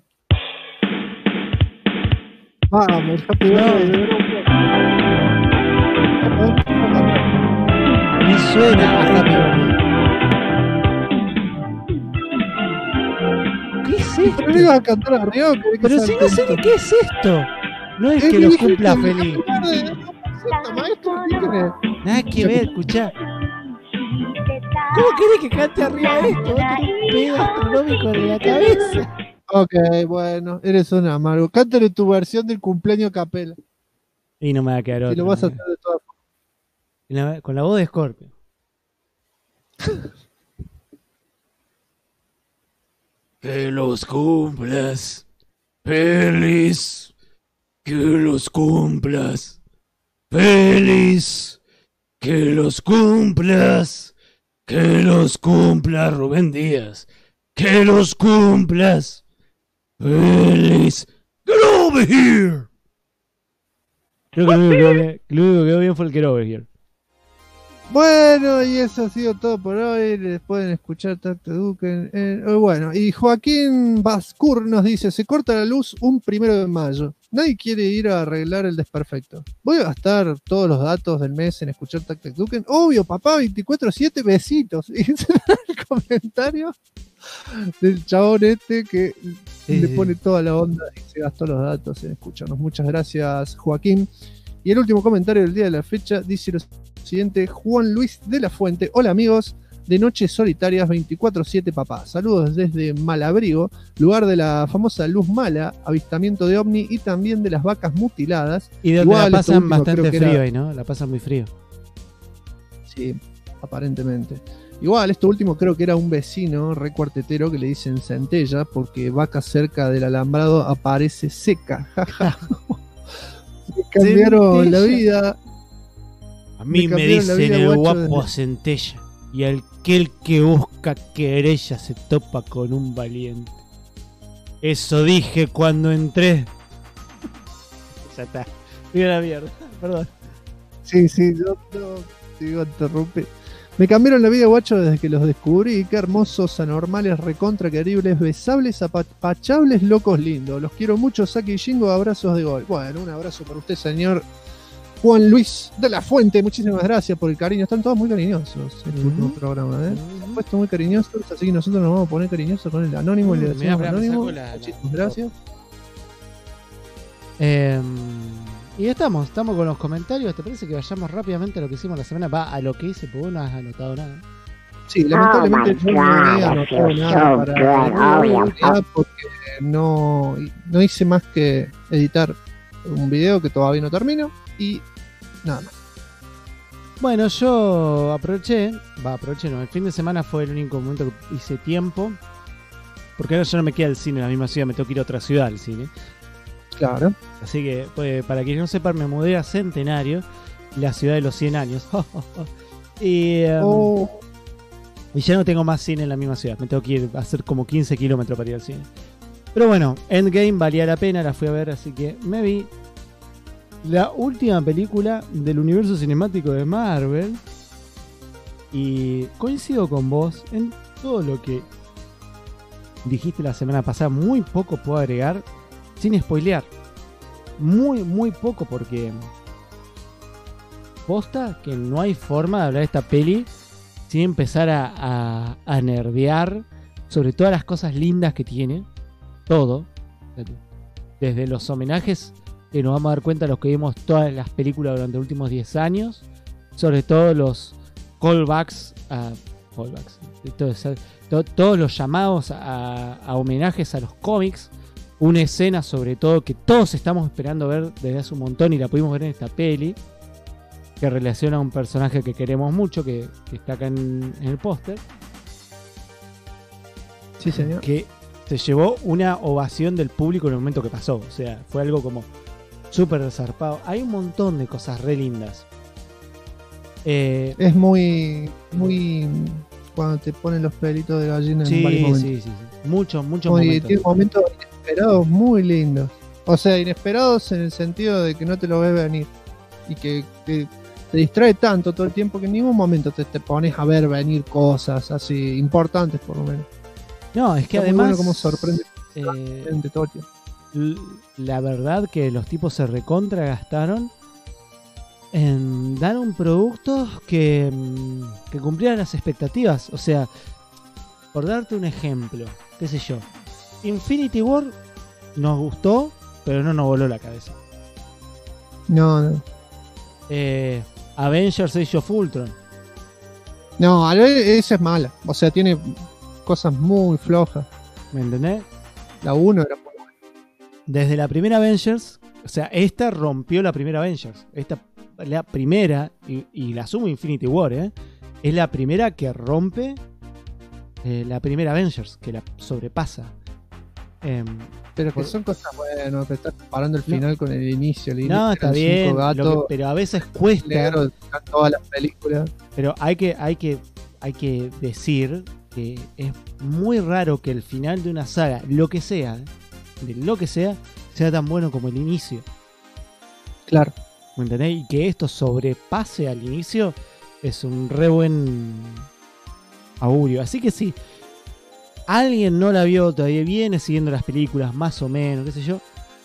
Vamos, el Happy Birthday de Dragon Ball. Me suena a Happy Birthday. ¿Qué es esto? ¿Pero le ibas a cantar arriba? Pero si no sé ni qué es esto. No es que los cumpla feliz. Nada que ver, escuchá. ¿Cómo querés que cante arriba de esto? Vos tenés un pedo astronómico en la cabeza. Ok, bueno, eres un amargo. Cántale tu versión del cumpleaños a capela. Y no me va a quedar otra. Y lo vas a hacer de todas formas. Con la voz de Scorpio. Que los cumplas feliz. Que los cumplas feliz. Que los cumplas. Que los cumplas Rubén Díaz. Que los cumplas feliz. Get over here. Creo que lo único que quedó bien fue el Get Over Here. Bueno, y eso ha sido todo por hoy. Les pueden escuchar Tacto Duken. Bueno, y Joaquín Bascur nos dice: se corta la luz un 1 de mayo. Nadie quiere ir a arreglar el desperfecto. Voy a gastar todos los datos del mes en escuchar Tac Tac Duken. Obvio, papá, 24/7, besitos. Y ese era el comentario del chabón que le pone toda la onda y se gastó los datos en escucharnos. Muchas gracias, Joaquín. Y el último comentario del día de la fecha dice lo siguiente: Juan Luis de la Fuente. Hola amigos de Noches Solitarias 24/7 papá. Saludos desde Malabrigo, lugar de la famosa luz mala, avistamiento de ovni y también de las vacas mutiladas. Y donde la pasan bastante frío ahí, ¿no? La pasan muy frío. Sí, aparentemente. Igual, esto último creo que era un vecino recuartetero que le dicen centella porque vaca cerca del alambrado aparece seca. Me cambiaron la vida. A mí me dicen el guapo centella. Y aquel que busca querella se topa con un valiente. Eso dije cuando entré. Ya está. Mira la mierda. Perdón. Sí, yo te iba a interrumpir. Me cambiaron la vida, guacho, desde que los descubrí. Qué hermosos, anormales, recontra queribles, besables, apachables, locos lindos. Los quiero mucho, Saki y Shingo. Abrazos de gol. Bueno, un abrazo para usted, señor Juan Luis de la Fuente. Muchísimas gracias por el cariño. Están todos muy cariñosos en el último programa, Se han puesto muy cariñosos, así que nosotros nos vamos a poner cariñosos con el anónimo y le decimos anónimo. Muchísimas gracias. Y estamos con los comentarios. ¿Te parece que vayamos rápidamente a lo que hicimos la semana? Va a lo que hice, porque vos no has anotado nada. Sí, lamentablemente yo no he anotado nada porque no hice más que editar un video que todavía no termino y nada más. Bueno, yo aproveché, el fin de semana fue el único momento que hice tiempo, porque ahora ya no me queda el cine en la misma ciudad, me tengo que ir a otra ciudad al cine. Claro. Así que, pues, para quienes no sepan, me mudé a Centenario, la ciudad de los 100 años. Y ya no tengo más cine en la misma ciudad, me tengo que ir a hacer como 15 kilómetros para ir al cine. Pero bueno, Endgame valía la pena, la fui a ver, así que me vi la última película del universo cinemático de Marvel. Y coincido con vos en todo lo que dijiste la semana pasada. Muy poco puedo agregar sin spoilear. Muy poco, porque posta que no hay forma de hablar de esta peli sin empezar a nerdear sobre todas las cosas lindas que tiene. Todo. Desde los homenajes que nos vamos a dar cuenta los que vimos todas las películas durante los últimos 10 años. Sobre todo los callbacks. Todos los llamados a homenajes a los cómics. Una escena sobre todo que todos estamos esperando ver desde hace un montón y la pudimos ver en esta peli, que relaciona a un personaje que queremos mucho, que está acá en el póster. Sí, señor. Que se llevó una ovación del público en el momento que pasó. O sea, fue algo como súper zarpado. Hay un montón de cosas re lindas. Es muy cuando te ponen los pelitos de gallina en varios momentos. Sí. Muchos momentos. Tiene momentos inesperados muy lindos. O sea, inesperados en el sentido de que no te lo ves venir. Y que te distrae tanto todo el tiempo que en ningún momento te pones a ver venir cosas así importantes, por lo menos. No, es que está además... Muy bueno cómo sorprende todo el tiempo. La verdad que los tipos se recontra gastaron en dar un producto que cumpliera las expectativas. O sea, por darte un ejemplo, qué sé yo, Infinity War nos gustó, pero no nos voló la cabeza. No. Avengers Age of Ultron. No, esa es mala. O sea, tiene cosas muy flojas. ¿Me entendés? La 1 era muy buena. Desde la primera Avengers, o sea, esta rompió la primera Avengers. Esta, la primera, y la sumo Infinity War, es la primera que rompe la primera Avengers, que la sobrepasa. Pero que son cosas buenas, te estás comparando el final con el inicio. No, está bien, pero a veces cuesta. Todas las películas. Pero hay que decir que es muy raro que el final de una saga, lo que sea, sea tan bueno como el inicio. Claro. ¿Me entendés? Y que esto sobrepase al inicio es un re buen augurio. Así que sí, alguien no la vio todavía, viene siguiendo las películas más o menos, qué sé yo,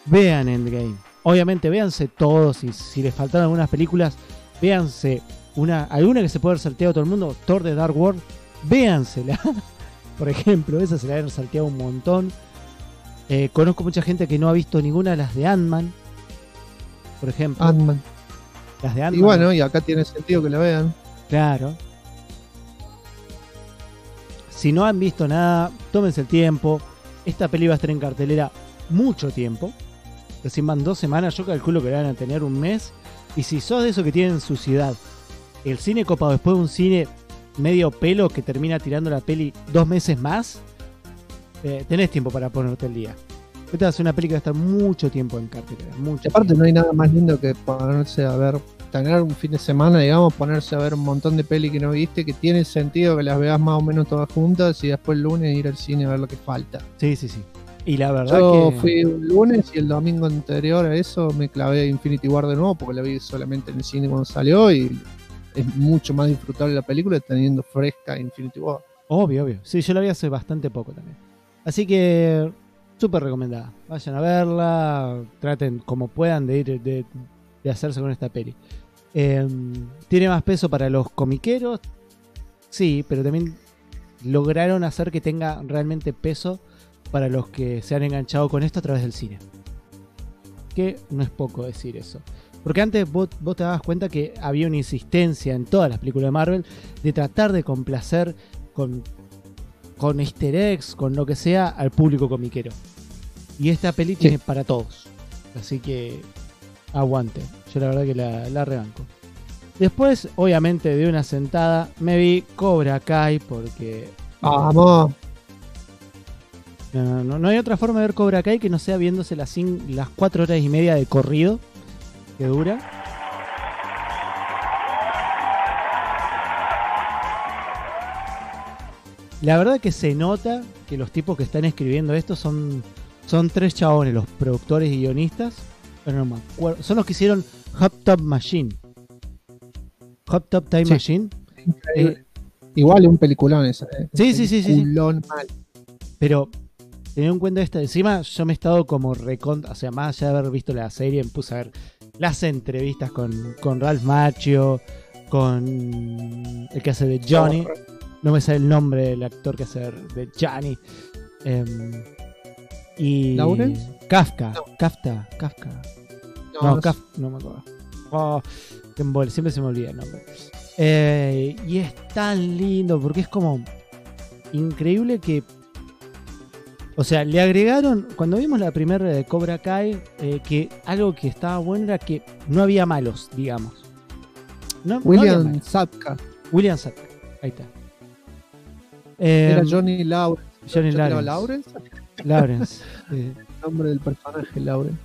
vean Endgame. Obviamente, véanse todos. Y si les faltaron algunas películas, véanse alguna que se puede haber salteado a todo el mundo. Thor The Dark World, véansela. Por ejemplo, esa se la habían salteado un montón. Conozco mucha gente que no ha visto ninguna de las de Ant-Man. Por ejemplo. Ant-Man. Las de Ant-Man. Y bueno, y acá tiene sentido que la vean. Claro. Si no han visto nada, tómense el tiempo. Esta peli va a estar en cartelera mucho tiempo. Recién van 2 semanas, yo calculo que van a tener un mes. Y si sos de esos que tienen en su ciudad el cine copado después de un cine medio pelo que termina tirando la peli 2 meses más, tenés tiempo para ponerte el día. Esta va a ser una peli que va a estar mucho tiempo en cartelera. Y aparte no hay nada más lindo que ponerse a ver, tener un fin de semana, digamos, ponerse a ver un montón de peli que no viste, que tiene sentido que las veas más o menos todas juntas y después el lunes ir al cine a ver lo que falta. Sí. Y la verdad yo que... fui un lunes y el domingo anterior a eso me clavé Infinity War de nuevo porque la vi solamente en el cine cuando salió y es mucho más disfrutable la película teniendo fresca Infinity War. Obvio. Sí, yo la vi hace bastante poco también. Así que súper recomendada. Vayan a verla, traten como puedan de ir de hacerse con esta peli. Tiene más peso para los comiqueros, sí, pero también lograron hacer que tenga realmente peso para los que se han enganchado con esto a través del cine. Que no es poco decir eso. Porque antes vos te dabas cuenta que había una insistencia en todas las películas de Marvel de tratar de complacer con easter eggs, con lo que sea, al público comiquero. Y esta peli tiene para todos. Así que aguante. Yo la verdad que la rebanco. Después, obviamente, de una sentada, me vi Cobra Kai porque... ¡Vamos! No hay otra forma de ver Cobra Kai que no sea viéndose las 4 horas y media de corrido que dura. La verdad que se nota que los tipos que están escribiendo esto son 3 chabones, los productores y guionistas. Pero no me acuerdo. Son los que hicieron Hot Tub Machine. Hot Tub Time Machine. Igual es un peliculón esa. Sí. Peliculón mal. Pero teniendo en cuenta esta, encima yo me he estado como o sea, más allá de haber visto la serie, me puse a ver las entrevistas con Ralph Macchio, con el que hace de Johnny. No me sale el nombre del actor que hace de Johnny. Y ¿Lawrence? Kafka. No. Kafka. No me acuerdo. Siempre se me olvida el nombre. Y es tan lindo porque es como increíble que... O sea, le agregaron, cuando vimos la primera Cobra Kai, que algo que estaba bueno era que no había malos, digamos. William Zabka. Ahí está. Era Johnny Lawrence. Johnny Lawrence. Lawrence. El nombre del personaje, Lawrence.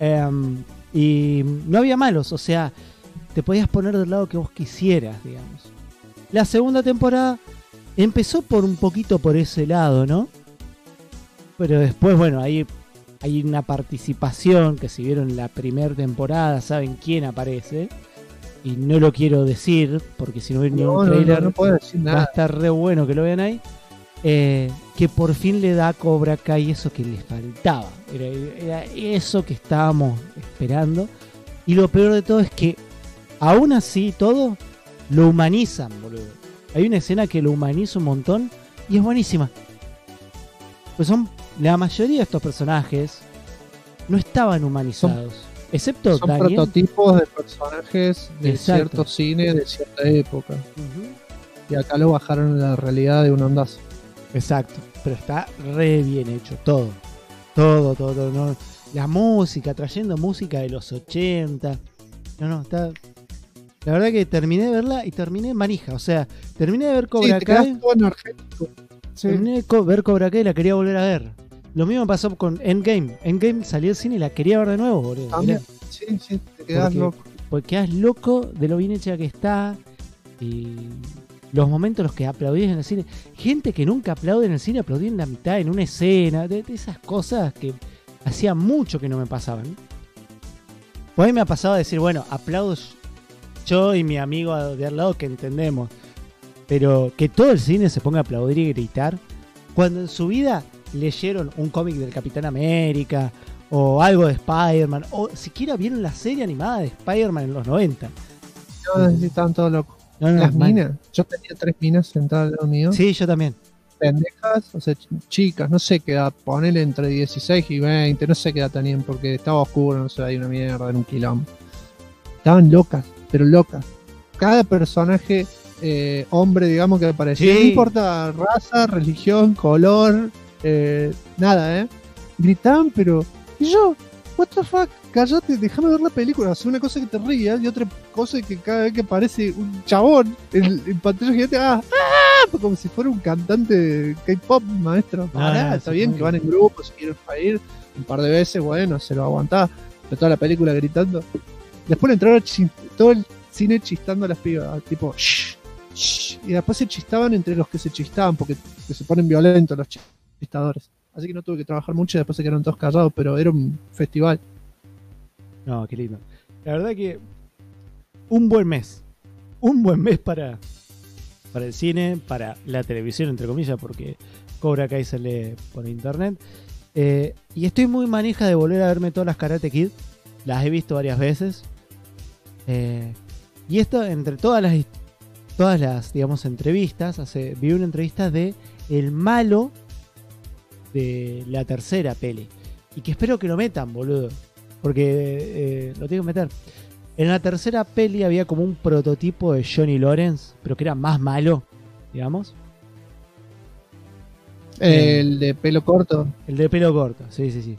Y no había malos, o sea, te podías poner del lado que vos quisieras, digamos. La segunda temporada empezó un poquito por ese lado, ¿no? Pero después, bueno, hay una participación que si vieron la primera temporada saben quién aparece. Y no lo quiero decir porque si no ven ningún trailer no puedo decir nada. Va a estar re bueno que lo vean ahí. Que por fin le da a Cobra Kai eso que les faltaba. Era eso que estábamos esperando. Y lo peor de todo es que aún así todo lo humanizan, boludo. Hay una escena que lo humaniza un montón y es buenísima. Pues la mayoría de estos personajes no estaban humanizados. Excepto son Daniel. Prototipos de personajes de Exacto. cierto cine de cierta época. Y acá lo bajaron a la realidad de un ondazo. Exacto, pero está re bien hecho todo. Todo, ¿no? La música, trayendo música de los 80. Está... La verdad que terminé de verla y terminé manija. O sea, terminé de ver Cobra Kai. Terminé de ver Cobra Kai y la quería volver a ver. Lo mismo pasó con Endgame. Endgame salí al cine y la quería ver de nuevo, boludo. Sí, te quedas loco. Porque quedas loco de lo bien hecha que está. Y los momentos en los que aplaudís en el cine. Gente que nunca aplaude en el cine, aplaudí en la mitad, en una escena. De esas cosas que hacía mucho que no me pasaban. Pues a mí me ha pasado a decir, bueno, aplaudo yo y mi amigo de al lado que entendemos. Pero que todo el cine se ponga a aplaudir y gritar. Cuando en su vida leyeron un cómic del Capitán América o algo de Spider-Man, o siquiera vieron la serie animada de Spider-Man en los 90. No, sí, estaban todos locos. No, Las mal. minas. Yo tenía 3 minas sentadas al lado mío. Sí, yo también. Pendejas, o sea, chicas, no sé qué edad, ponele entre 16 y 20, no sé qué edad tenían, porque estaba oscuro, no sé, hay una mierda, era un quilombo. Estaban locas, pero locas. Cada personaje hombre, digamos, que aparecía, Sí. no importa raza, religión, color, nada, gritaban, pero... Y yo, what the fuck, cállate, déjame ver la película. O sea, una cosa que te rías y otra cosa que cada vez que aparece un chabón en pantalla gigante, como si fuera un cantante de K-pop, maestro. Pará, está bien que van en grupo, si quieren reír un par de veces, bueno, se lo aguantaba. Pero toda la película gritando. Después le entraron todo el cine chistando a las pibas, tipo, shh, shh, y después se chistaban entre los que se chistaban, porque se ponen violentos los chistadores. Así que no tuve que trabajar mucho y después se quedaron todos callados, pero era un festival. No, qué lindo. La verdad que un buen mes. Un buen mes para el cine, para la televisión, entre comillas, porque Cobra Kai sale por internet. Y estoy muy manija de volver a verme todas las Karate Kid. Las he visto varias veces. Y esto, entre todas las digamos, entrevistas, vi una entrevista de el malo de la tercera peli. Y que espero que lo metan, boludo. Porque lo tengo que meter. En la tercera peli había como un prototipo de Johnny Lawrence, pero que era más malo, digamos. El de pelo corto. El de pelo corto, sí. Sí.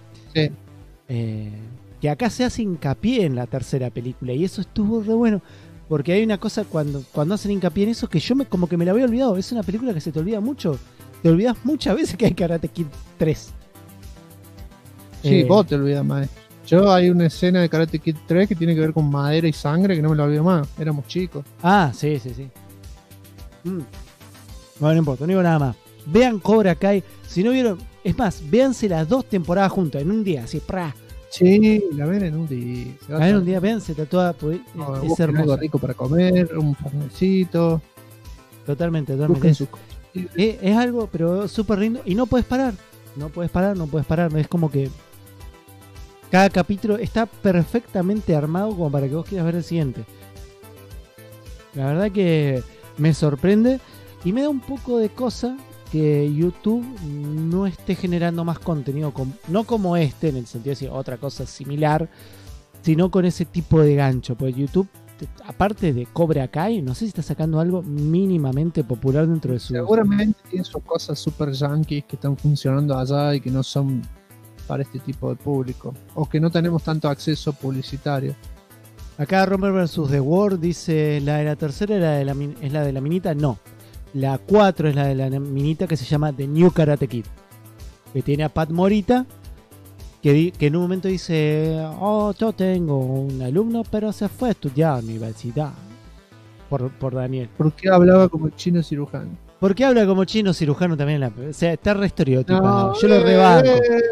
Que acá se hace hincapié en la tercera película. Y eso estuvo re bueno. Porque hay una cosa cuando hacen hincapié en eso que yo como que me la había olvidado. Es una película que se te olvida mucho. Te olvidas muchas veces que hay Karate Kid 3. Sí, vos te olvidas, maestro. Yo hay una escena de Karate Kid 3 que tiene que ver con madera y sangre que no me la olvido más. Éramos chicos. Ah, sí. Bueno, no importa, no digo nada más. Vean Cobra Kai. Si no vieron, es más, véanse las 2 temporadas juntas en un día, así, ¡pra! Sí, la ven en un día. La ven en un día, véanse toda. Es hermoso. Algo rico para comer, un farnecito. Totalmente. Es algo, pero súper lindo. Y no puedes parar. No puedes parar. Es como que cada capítulo está perfectamente armado como para que vos quieras ver el siguiente. La verdad que me sorprende y me da un poco de cosa que YouTube no esté generando más contenido, no como este, en el sentido de decir otra cosa similar, sino con ese tipo de gancho. Porque YouTube, aparte de Cobra Kai, no sé si está sacando algo mínimamente popular dentro de su... Seguramente tiene sus cosas super yankees que están funcionando allá y que no son para este tipo de público, o que no tenemos tanto acceso publicitario. Acá Romer vs. The World dice, la de la tercera es la de la minita. No, la 4 es la de la minita, que se llama The New Karate Kid, que tiene a Pat Morita, que en un momento dice, yo tengo un alumno pero se fue a estudiar a la universidad, por Daniel. ¿Por qué hablaba como chino cirujano? ¿Por qué habla como chino cirujano también? O sea, está re estereotipado. Yo lo rebanco.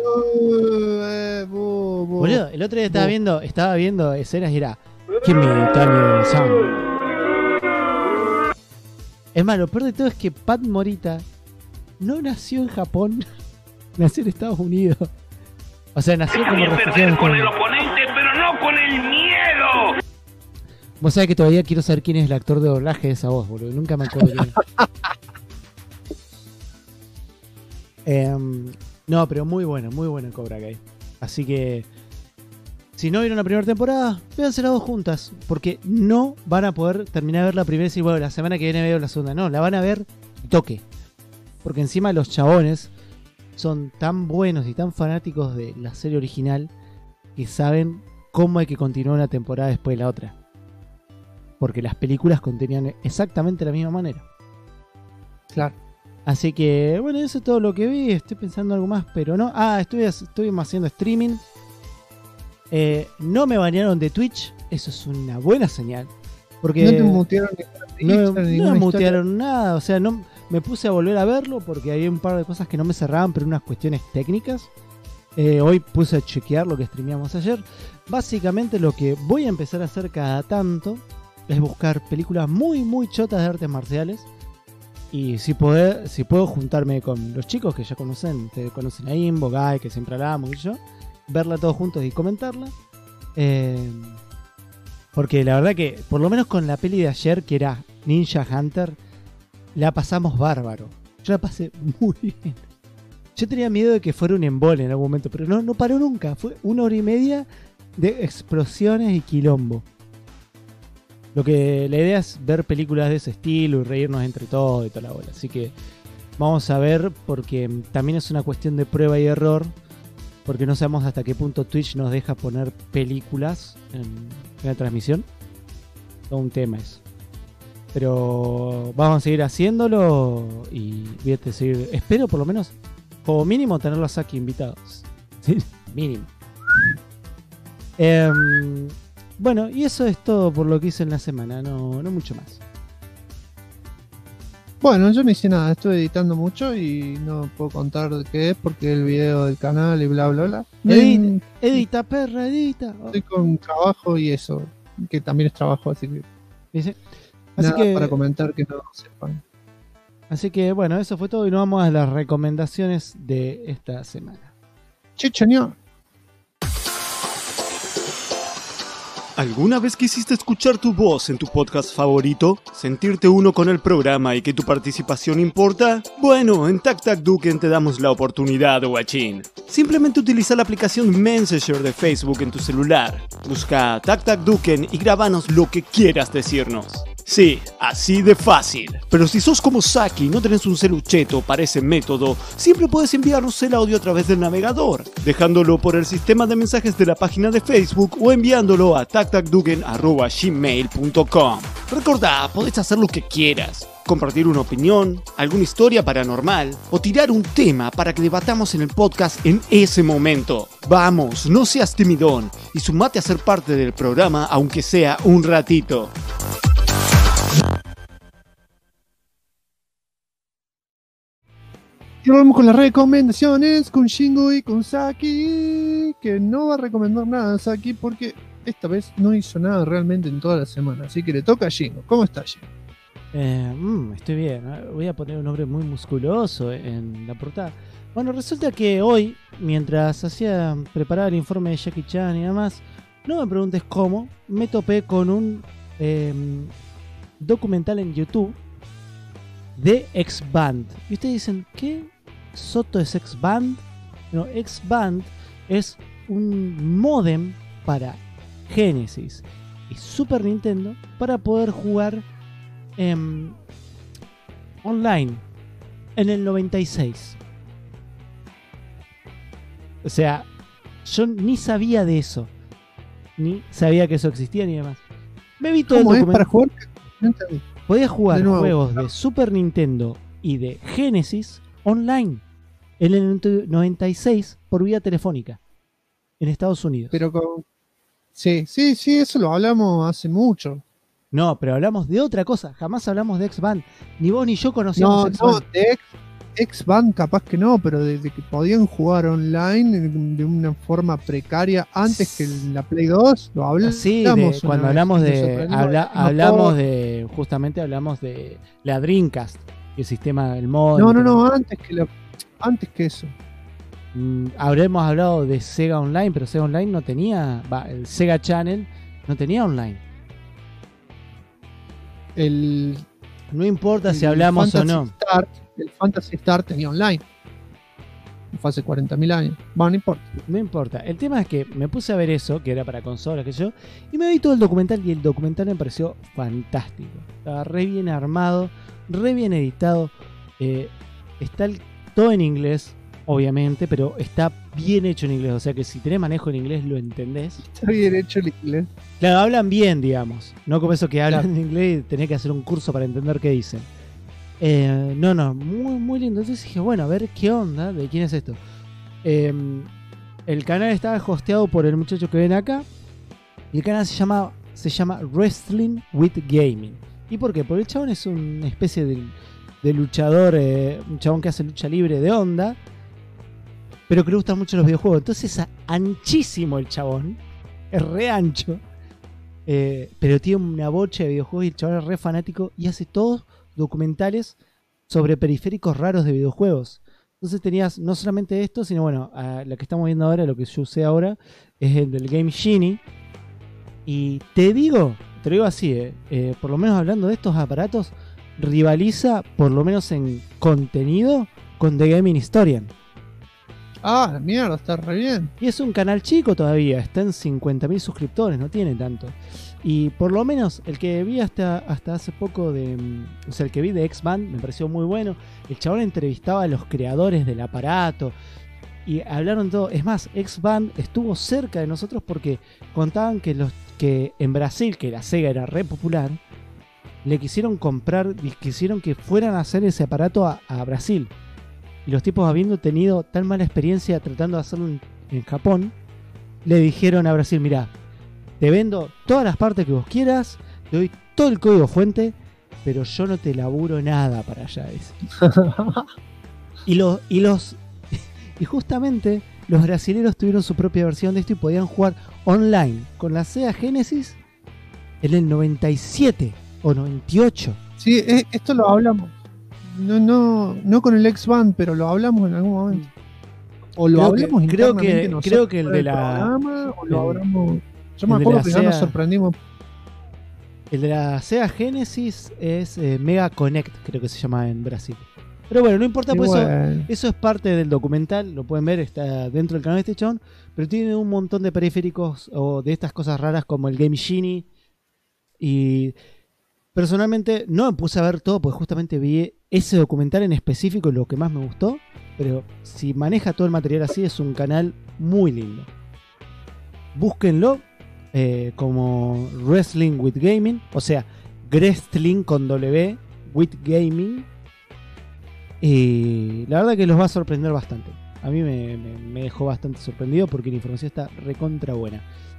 Boludo, el otro día estaba viendo escenas y era Kimi Daniel-san. Es más, lo peor de todo es que Pat Morita no nació en Japón, nació en Estados Unidos. O sea, nació como refugiado con el oponente, pero no con el miedo. Vos sabés que todavía quiero saber quién es el actor de doblaje de esa voz, boludo. Nunca me acuerdo quién es. No, pero muy buena Cobra Kai. Así que, si no vieron la primera temporada, véanse las 2 juntas. Porque no van a poder terminar de ver la primera y decir, bueno, la semana que viene veo la segunda. No, la van a ver y toque. Porque encima los chabones son tan buenos y tan fanáticos de la serie original que saben cómo hay que continuar una temporada después de la otra. Porque las películas contenían exactamente la misma manera. Claro. Así que, bueno, eso es todo lo que vi. Estoy pensando algo más, pero no. Estoy haciendo streaming. No me banearon de Twitch. Eso es una buena señal. Porque no te mutearon no me mutearon nada. O sea, no me puse a volver a verlo porque había un par de cosas que no me cerraban, pero unas cuestiones técnicas. Hoy puse a chequear lo que streameamos ayer. Básicamente lo que voy a empezar a hacer cada tanto es buscar películas muy, muy chotas de artes marciales. Y si puedo juntarme con los chicos que ya conocen. Ustedes conocen a Imbo, Guy, que siempre hablamos y yo. verla todos juntos y comentarla. Porque la verdad que, por lo menos con la peli de ayer, que era Ninja Hunter, la pasamos bárbaro. Yo la pasé muy bien. Yo tenía miedo de que fuera un embole en algún momento, pero no paró nunca. Fue 1 hora y media de explosiones y quilombo. Lo que la idea es ver películas de ese estilo y reírnos entre todos y toda la bola. Así que vamos a ver, porque también es una cuestión de prueba y error, porque no sabemos hasta qué punto Twitch nos deja poner películas en la transmisión. Todo un tema eso. Pero vamos a seguir haciéndolo y voy a seguir. Espero por lo menos, como mínimo, tenerlos aquí invitados. ¿Sí? Mínimo. Bueno, y eso es todo por lo que hice en la semana, no mucho más. Bueno, yo no hice nada, estuve editando mucho y no puedo contar de qué es porque el video del canal y bla bla bla. Edita, perra, edita. Estoy con trabajo y eso, que también es trabajo, así que ¿dice? Así Nada que para comentar que no sepan. Así que bueno, eso fue todo y nos vamos a las recomendaciones de esta semana. Chicheño. ¿Alguna vez quisiste escuchar tu voz en tu podcast favorito? ¿Sentirte uno con el programa y que tu participación importa? Bueno, en TacTacDuken te damos la oportunidad, guachín. Simplemente utiliza la aplicación Messenger de Facebook en tu celular. Busca TacTacDuken y grábanos lo que quieras decirnos. Sí, así de fácil. Pero si sos como Saki y no tenés un celucheto para ese método, siempre puedes enviarnos el audio a través del navegador, dejándolo por el sistema de mensajes de la página de Facebook o enviándolo a tactacduken@gmail.com. Recordá, podés hacer lo que quieras. Compartir una opinión, alguna historia paranormal o tirar un tema para que debatamos en el podcast en ese momento. Vamos, no seas timidón y sumate a ser parte del programa aunque sea un ratito. Y vamos con las recomendaciones con Shingo y con Saki, que no va a recomendar nada a Saki porque esta vez no hizo nada realmente en toda la semana, así que le toca a Shingo. ¿Cómo está, Shingo? Estoy bien, voy a poner un hombre muy musculoso en la portada. Bueno, resulta que hoy, mientras preparaba el informe de Jackie Chan y demás, no me preguntes cómo, me topé con un documental en YouTube de X-Band. Y ustedes dicen, ¿qué soto es X-Band? No, X-Band es un módem para Genesis y Super Nintendo para poder jugar online en el 96. O sea, yo ni sabía de eso, ni sabía que eso existía ni demás. Me vi todo el documental. ¿Para jugar? No entendí. Podía jugar juegos de Super Nintendo y de Genesis online en el 96 por vía telefónica en Estados Unidos. Pero sí, eso lo hablamos hace mucho. No, pero hablamos de otra cosa. Jamás hablamos de X-Band. Ni vos ni yo conocíamos X-Band. No, de X-Band capaz que no, pero desde que podían jugar online de una forma precaria antes que en la Play 2, lo hablamos. Sí, cuando hablamos de justamente hablamos de la Dreamcast, el sistema del modem. No, antes que eso. Habremos hablado de Sega Online, pero Sega Online no tenía, el Sega Channel no tenía online. No importa si hablamos o no. El Phantasy Star tenía online. Fue hace 40.000 años. Bueno, no importa. No importa. El tema es que me puse a ver eso, que era para consolas, que yo, y me vi todo el documental y el documental me pareció fantástico. Estaba re bien armado, re bien editado. Está todo en inglés, obviamente, pero está bien hecho en inglés. O sea que si tenés manejo en inglés lo entendés. Está bien hecho en inglés. Claro, hablan bien, digamos. No como eso que hablan en inglés y tenés que hacer un curso para entender qué dicen. Muy, muy lindo. Entonces dije, bueno, a ver qué onda, de quién es esto. El canal está hosteado por el muchacho que ven acá. Y el canal se llama Wrestling with Gaming. ¿Y por qué? Porque el chabón es una especie de luchador, un chabón que hace lucha libre de onda, pero que le gustan mucho los videojuegos. Entonces es anchísimo el chabón, es re ancho, pero tiene una bocha de videojuegos y el chabón es re fanático y hace todos documentales sobre periféricos raros de videojuegos. Entonces tenías no solamente esto, sino bueno, la que estamos viendo ahora, lo que yo usé ahora, es el del Game Genie. Y te digo así, por lo menos hablando de estos aparatos, rivaliza, por lo menos en contenido, con The Gaming Historian. Ah, la mierda, está re bien. Y es un canal chico todavía, está en 50.000 suscriptores, no tiene tanto. Y por lo menos el que vi hasta hace poco o sea, el que vi de X-Band me pareció muy bueno. El chabón entrevistaba a los creadores del aparato y hablaron todo. Es más, X-Band estuvo cerca de nosotros porque contaban que en Brasil, que la Sega era re popular, le quisieron comprar, quisieron que fueran a hacer ese aparato a Brasil. Y los tipos, habiendo tenido tan mala experiencia tratando de hacerlo en Japón, le dijeron a Brasil: mirá, te vendo todas las partes que vos quieras, te doy todo el código fuente, pero yo no te laburo nada para allá. Y justamente los brasileros tuvieron su propia versión de esto y podían jugar online con la Sega Genesis en el 97 o 98. Sí, esto lo hablamos. No con el X-Band, pero lo hablamos en algún momento. O lo hablamos internamente nosotros. Creo que el de la... Programa, o lo hablamos... Yo me acuerdo que ya nos sorprendimos. El de la Sega Genesis es Mega Connect, creo que se llama en Brasil. Pero bueno, no importa, pues eso es parte del documental, lo pueden ver, está dentro del canal de este chabón, pero tiene un montón de periféricos o de estas cosas raras como el Game Genie. Y personalmente no me puse a ver todo porque justamente vi ese documental en específico, lo que más me gustó. Pero si maneja todo el material así, es un canal muy lindo. Búsquenlo como Wrestling with Gaming, o sea, Wrestling con W, with Gaming. Y la verdad que los va a sorprender bastante. A mí me dejó bastante sorprendido porque la información está recontra buena.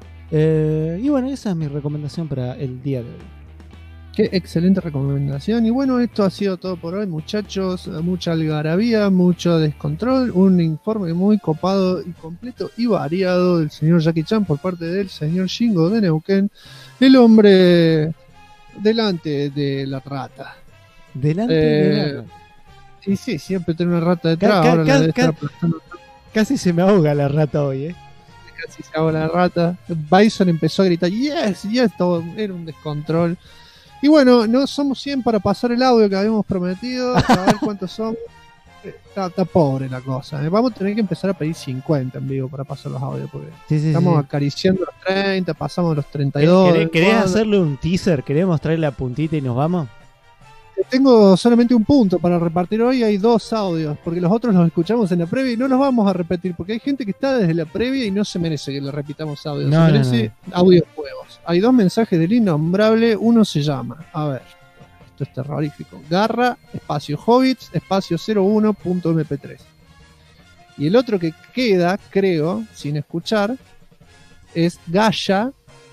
Y bueno, esa es mi recomendación para el día de hoy. Qué excelente recomendación. Y bueno, esto ha sido todo por hoy, muchachos. Mucha algarabía, mucho descontrol. Un informe muy copado y completo y variado del señor Jackie Chan por parte del señor Shingo de Neuquén. El hombre delante de la rata. Delante de la rata. Sí, siempre tiene una rata detrás. Ahora la debe estar aplastando. Casi se me ahoga la rata hoy, Casi se ahoga la rata. Bison empezó a gritar: yes, todo era un descontrol. Y bueno, no somos 100 para pasar el audio que habíamos prometido. A ver cuántos somos. Está pobre la cosa. Vamos a tener que empezar a pedir 50 en vivo para pasar los audios. Porque estamos acariciando los 30, pasamos los 32. ¿Querés hacerle un teaser? ¿Querés mostrarle la puntita y nos vamos? Tengo solamente un punto para repartir hoy. Hay 2 audios, porque los otros los escuchamos en la previa y no los vamos a repetir, porque hay gente que está desde la previa y no se merece que le repitamos audios. Se merece audios nuevos. Hay 2 mensajes del innombrable. Uno se llama, a ver, esto es terrorífico: Garra, espacio Hobbits, espacio 01.mp3. Y el otro que queda, creo, sin escuchar, es Gaya,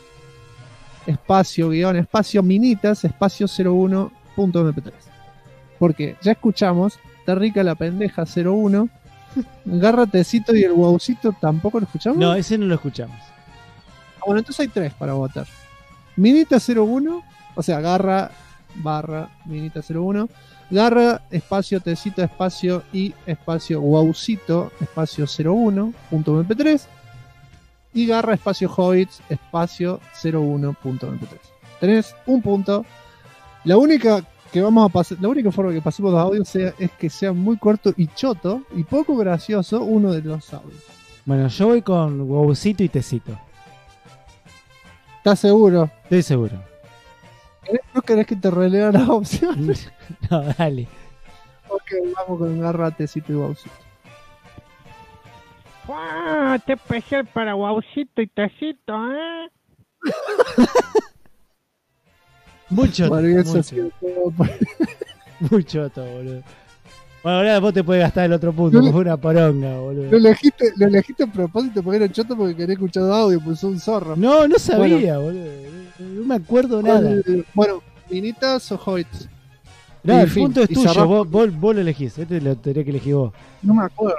espacio guión, espacio Minitas, espacio 01.mp3. Porque ya escuchamos Está rica la pendeja 01, Garra, Tecito y el Wowcito. ¿Tampoco lo escuchamos? No, ese no lo escuchamos. Bueno, entonces hay 3 para votar: Minita 01, o sea, Garra barra Minita 01, Garra, espacio Tecito, espacio y espacio Wowcito, espacio 01.mp3, y Garra, espacio Hobbits, espacio 01.mp3. Tenés un punto. La única forma que pasemos los audios es que sea muy corto y choto y poco gracioso uno de los audios. Bueno, yo voy con Wowcito y Tecito. ¿Estás seguro? Estoy seguro. ¿No querés que te relea las opciones? No, dale. Ok, vamos con Garra, Tecito y Wowcito. ¡Wow! Este especial para Wowcito y Tecito, Mucho. Muy choto, boludo. Bueno, ahora vos te podés gastar el otro punto, que fue una poronga, boludo. Lo elegiste a propósito porque era choto, porque quería escuchar audio, pues sos un zorro. No sabía, boludo. No me acuerdo nada. Bueno, Minitas o Hobbits. No, el punto es tuyo, vos lo elegís. Este lo tenés que elegir vos. No me acuerdo.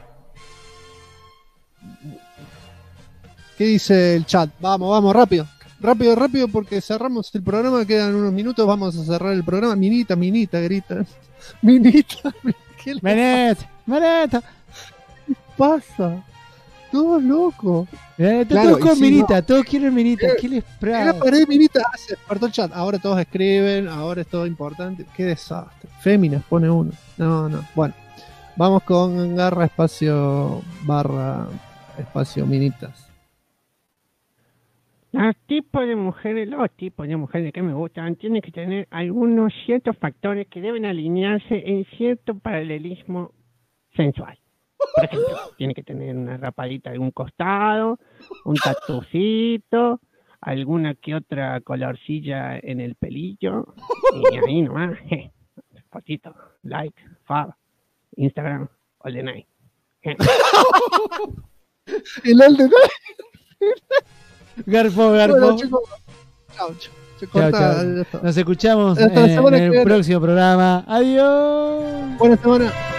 ¿Qué dice el chat? Vamos, rápido. Rápido, porque cerramos el programa, quedan unos minutos, vamos a cerrar el programa. Minita, grita. Minita, ¿qué le Maneta. pasa? Todos locos. Todos con Minita, todos quieren Minita. ¿Qué les Era pared Minita, se despertó el chat. Ahora todos escriben, ahora es todo importante. Qué desastre. Féminas pone uno. No. Bueno, vamos con garra espacio barra espacio minitas. Los tipos de mujeres que me gustan tienen que tener algunos ciertos factores que deben alinearse en cierto paralelismo sensual. Por ejemplo, tiene que tener una rapadita de un costado, un tatucito, alguna que otra colorcilla en el pelillo, y ahí nomás, fotito, like, fab, Instagram, all the night. El all the night. Garfo. Bueno, chicos, chao. Chao. Nos escuchamos en el próximo programa. Adiós. Buena semana.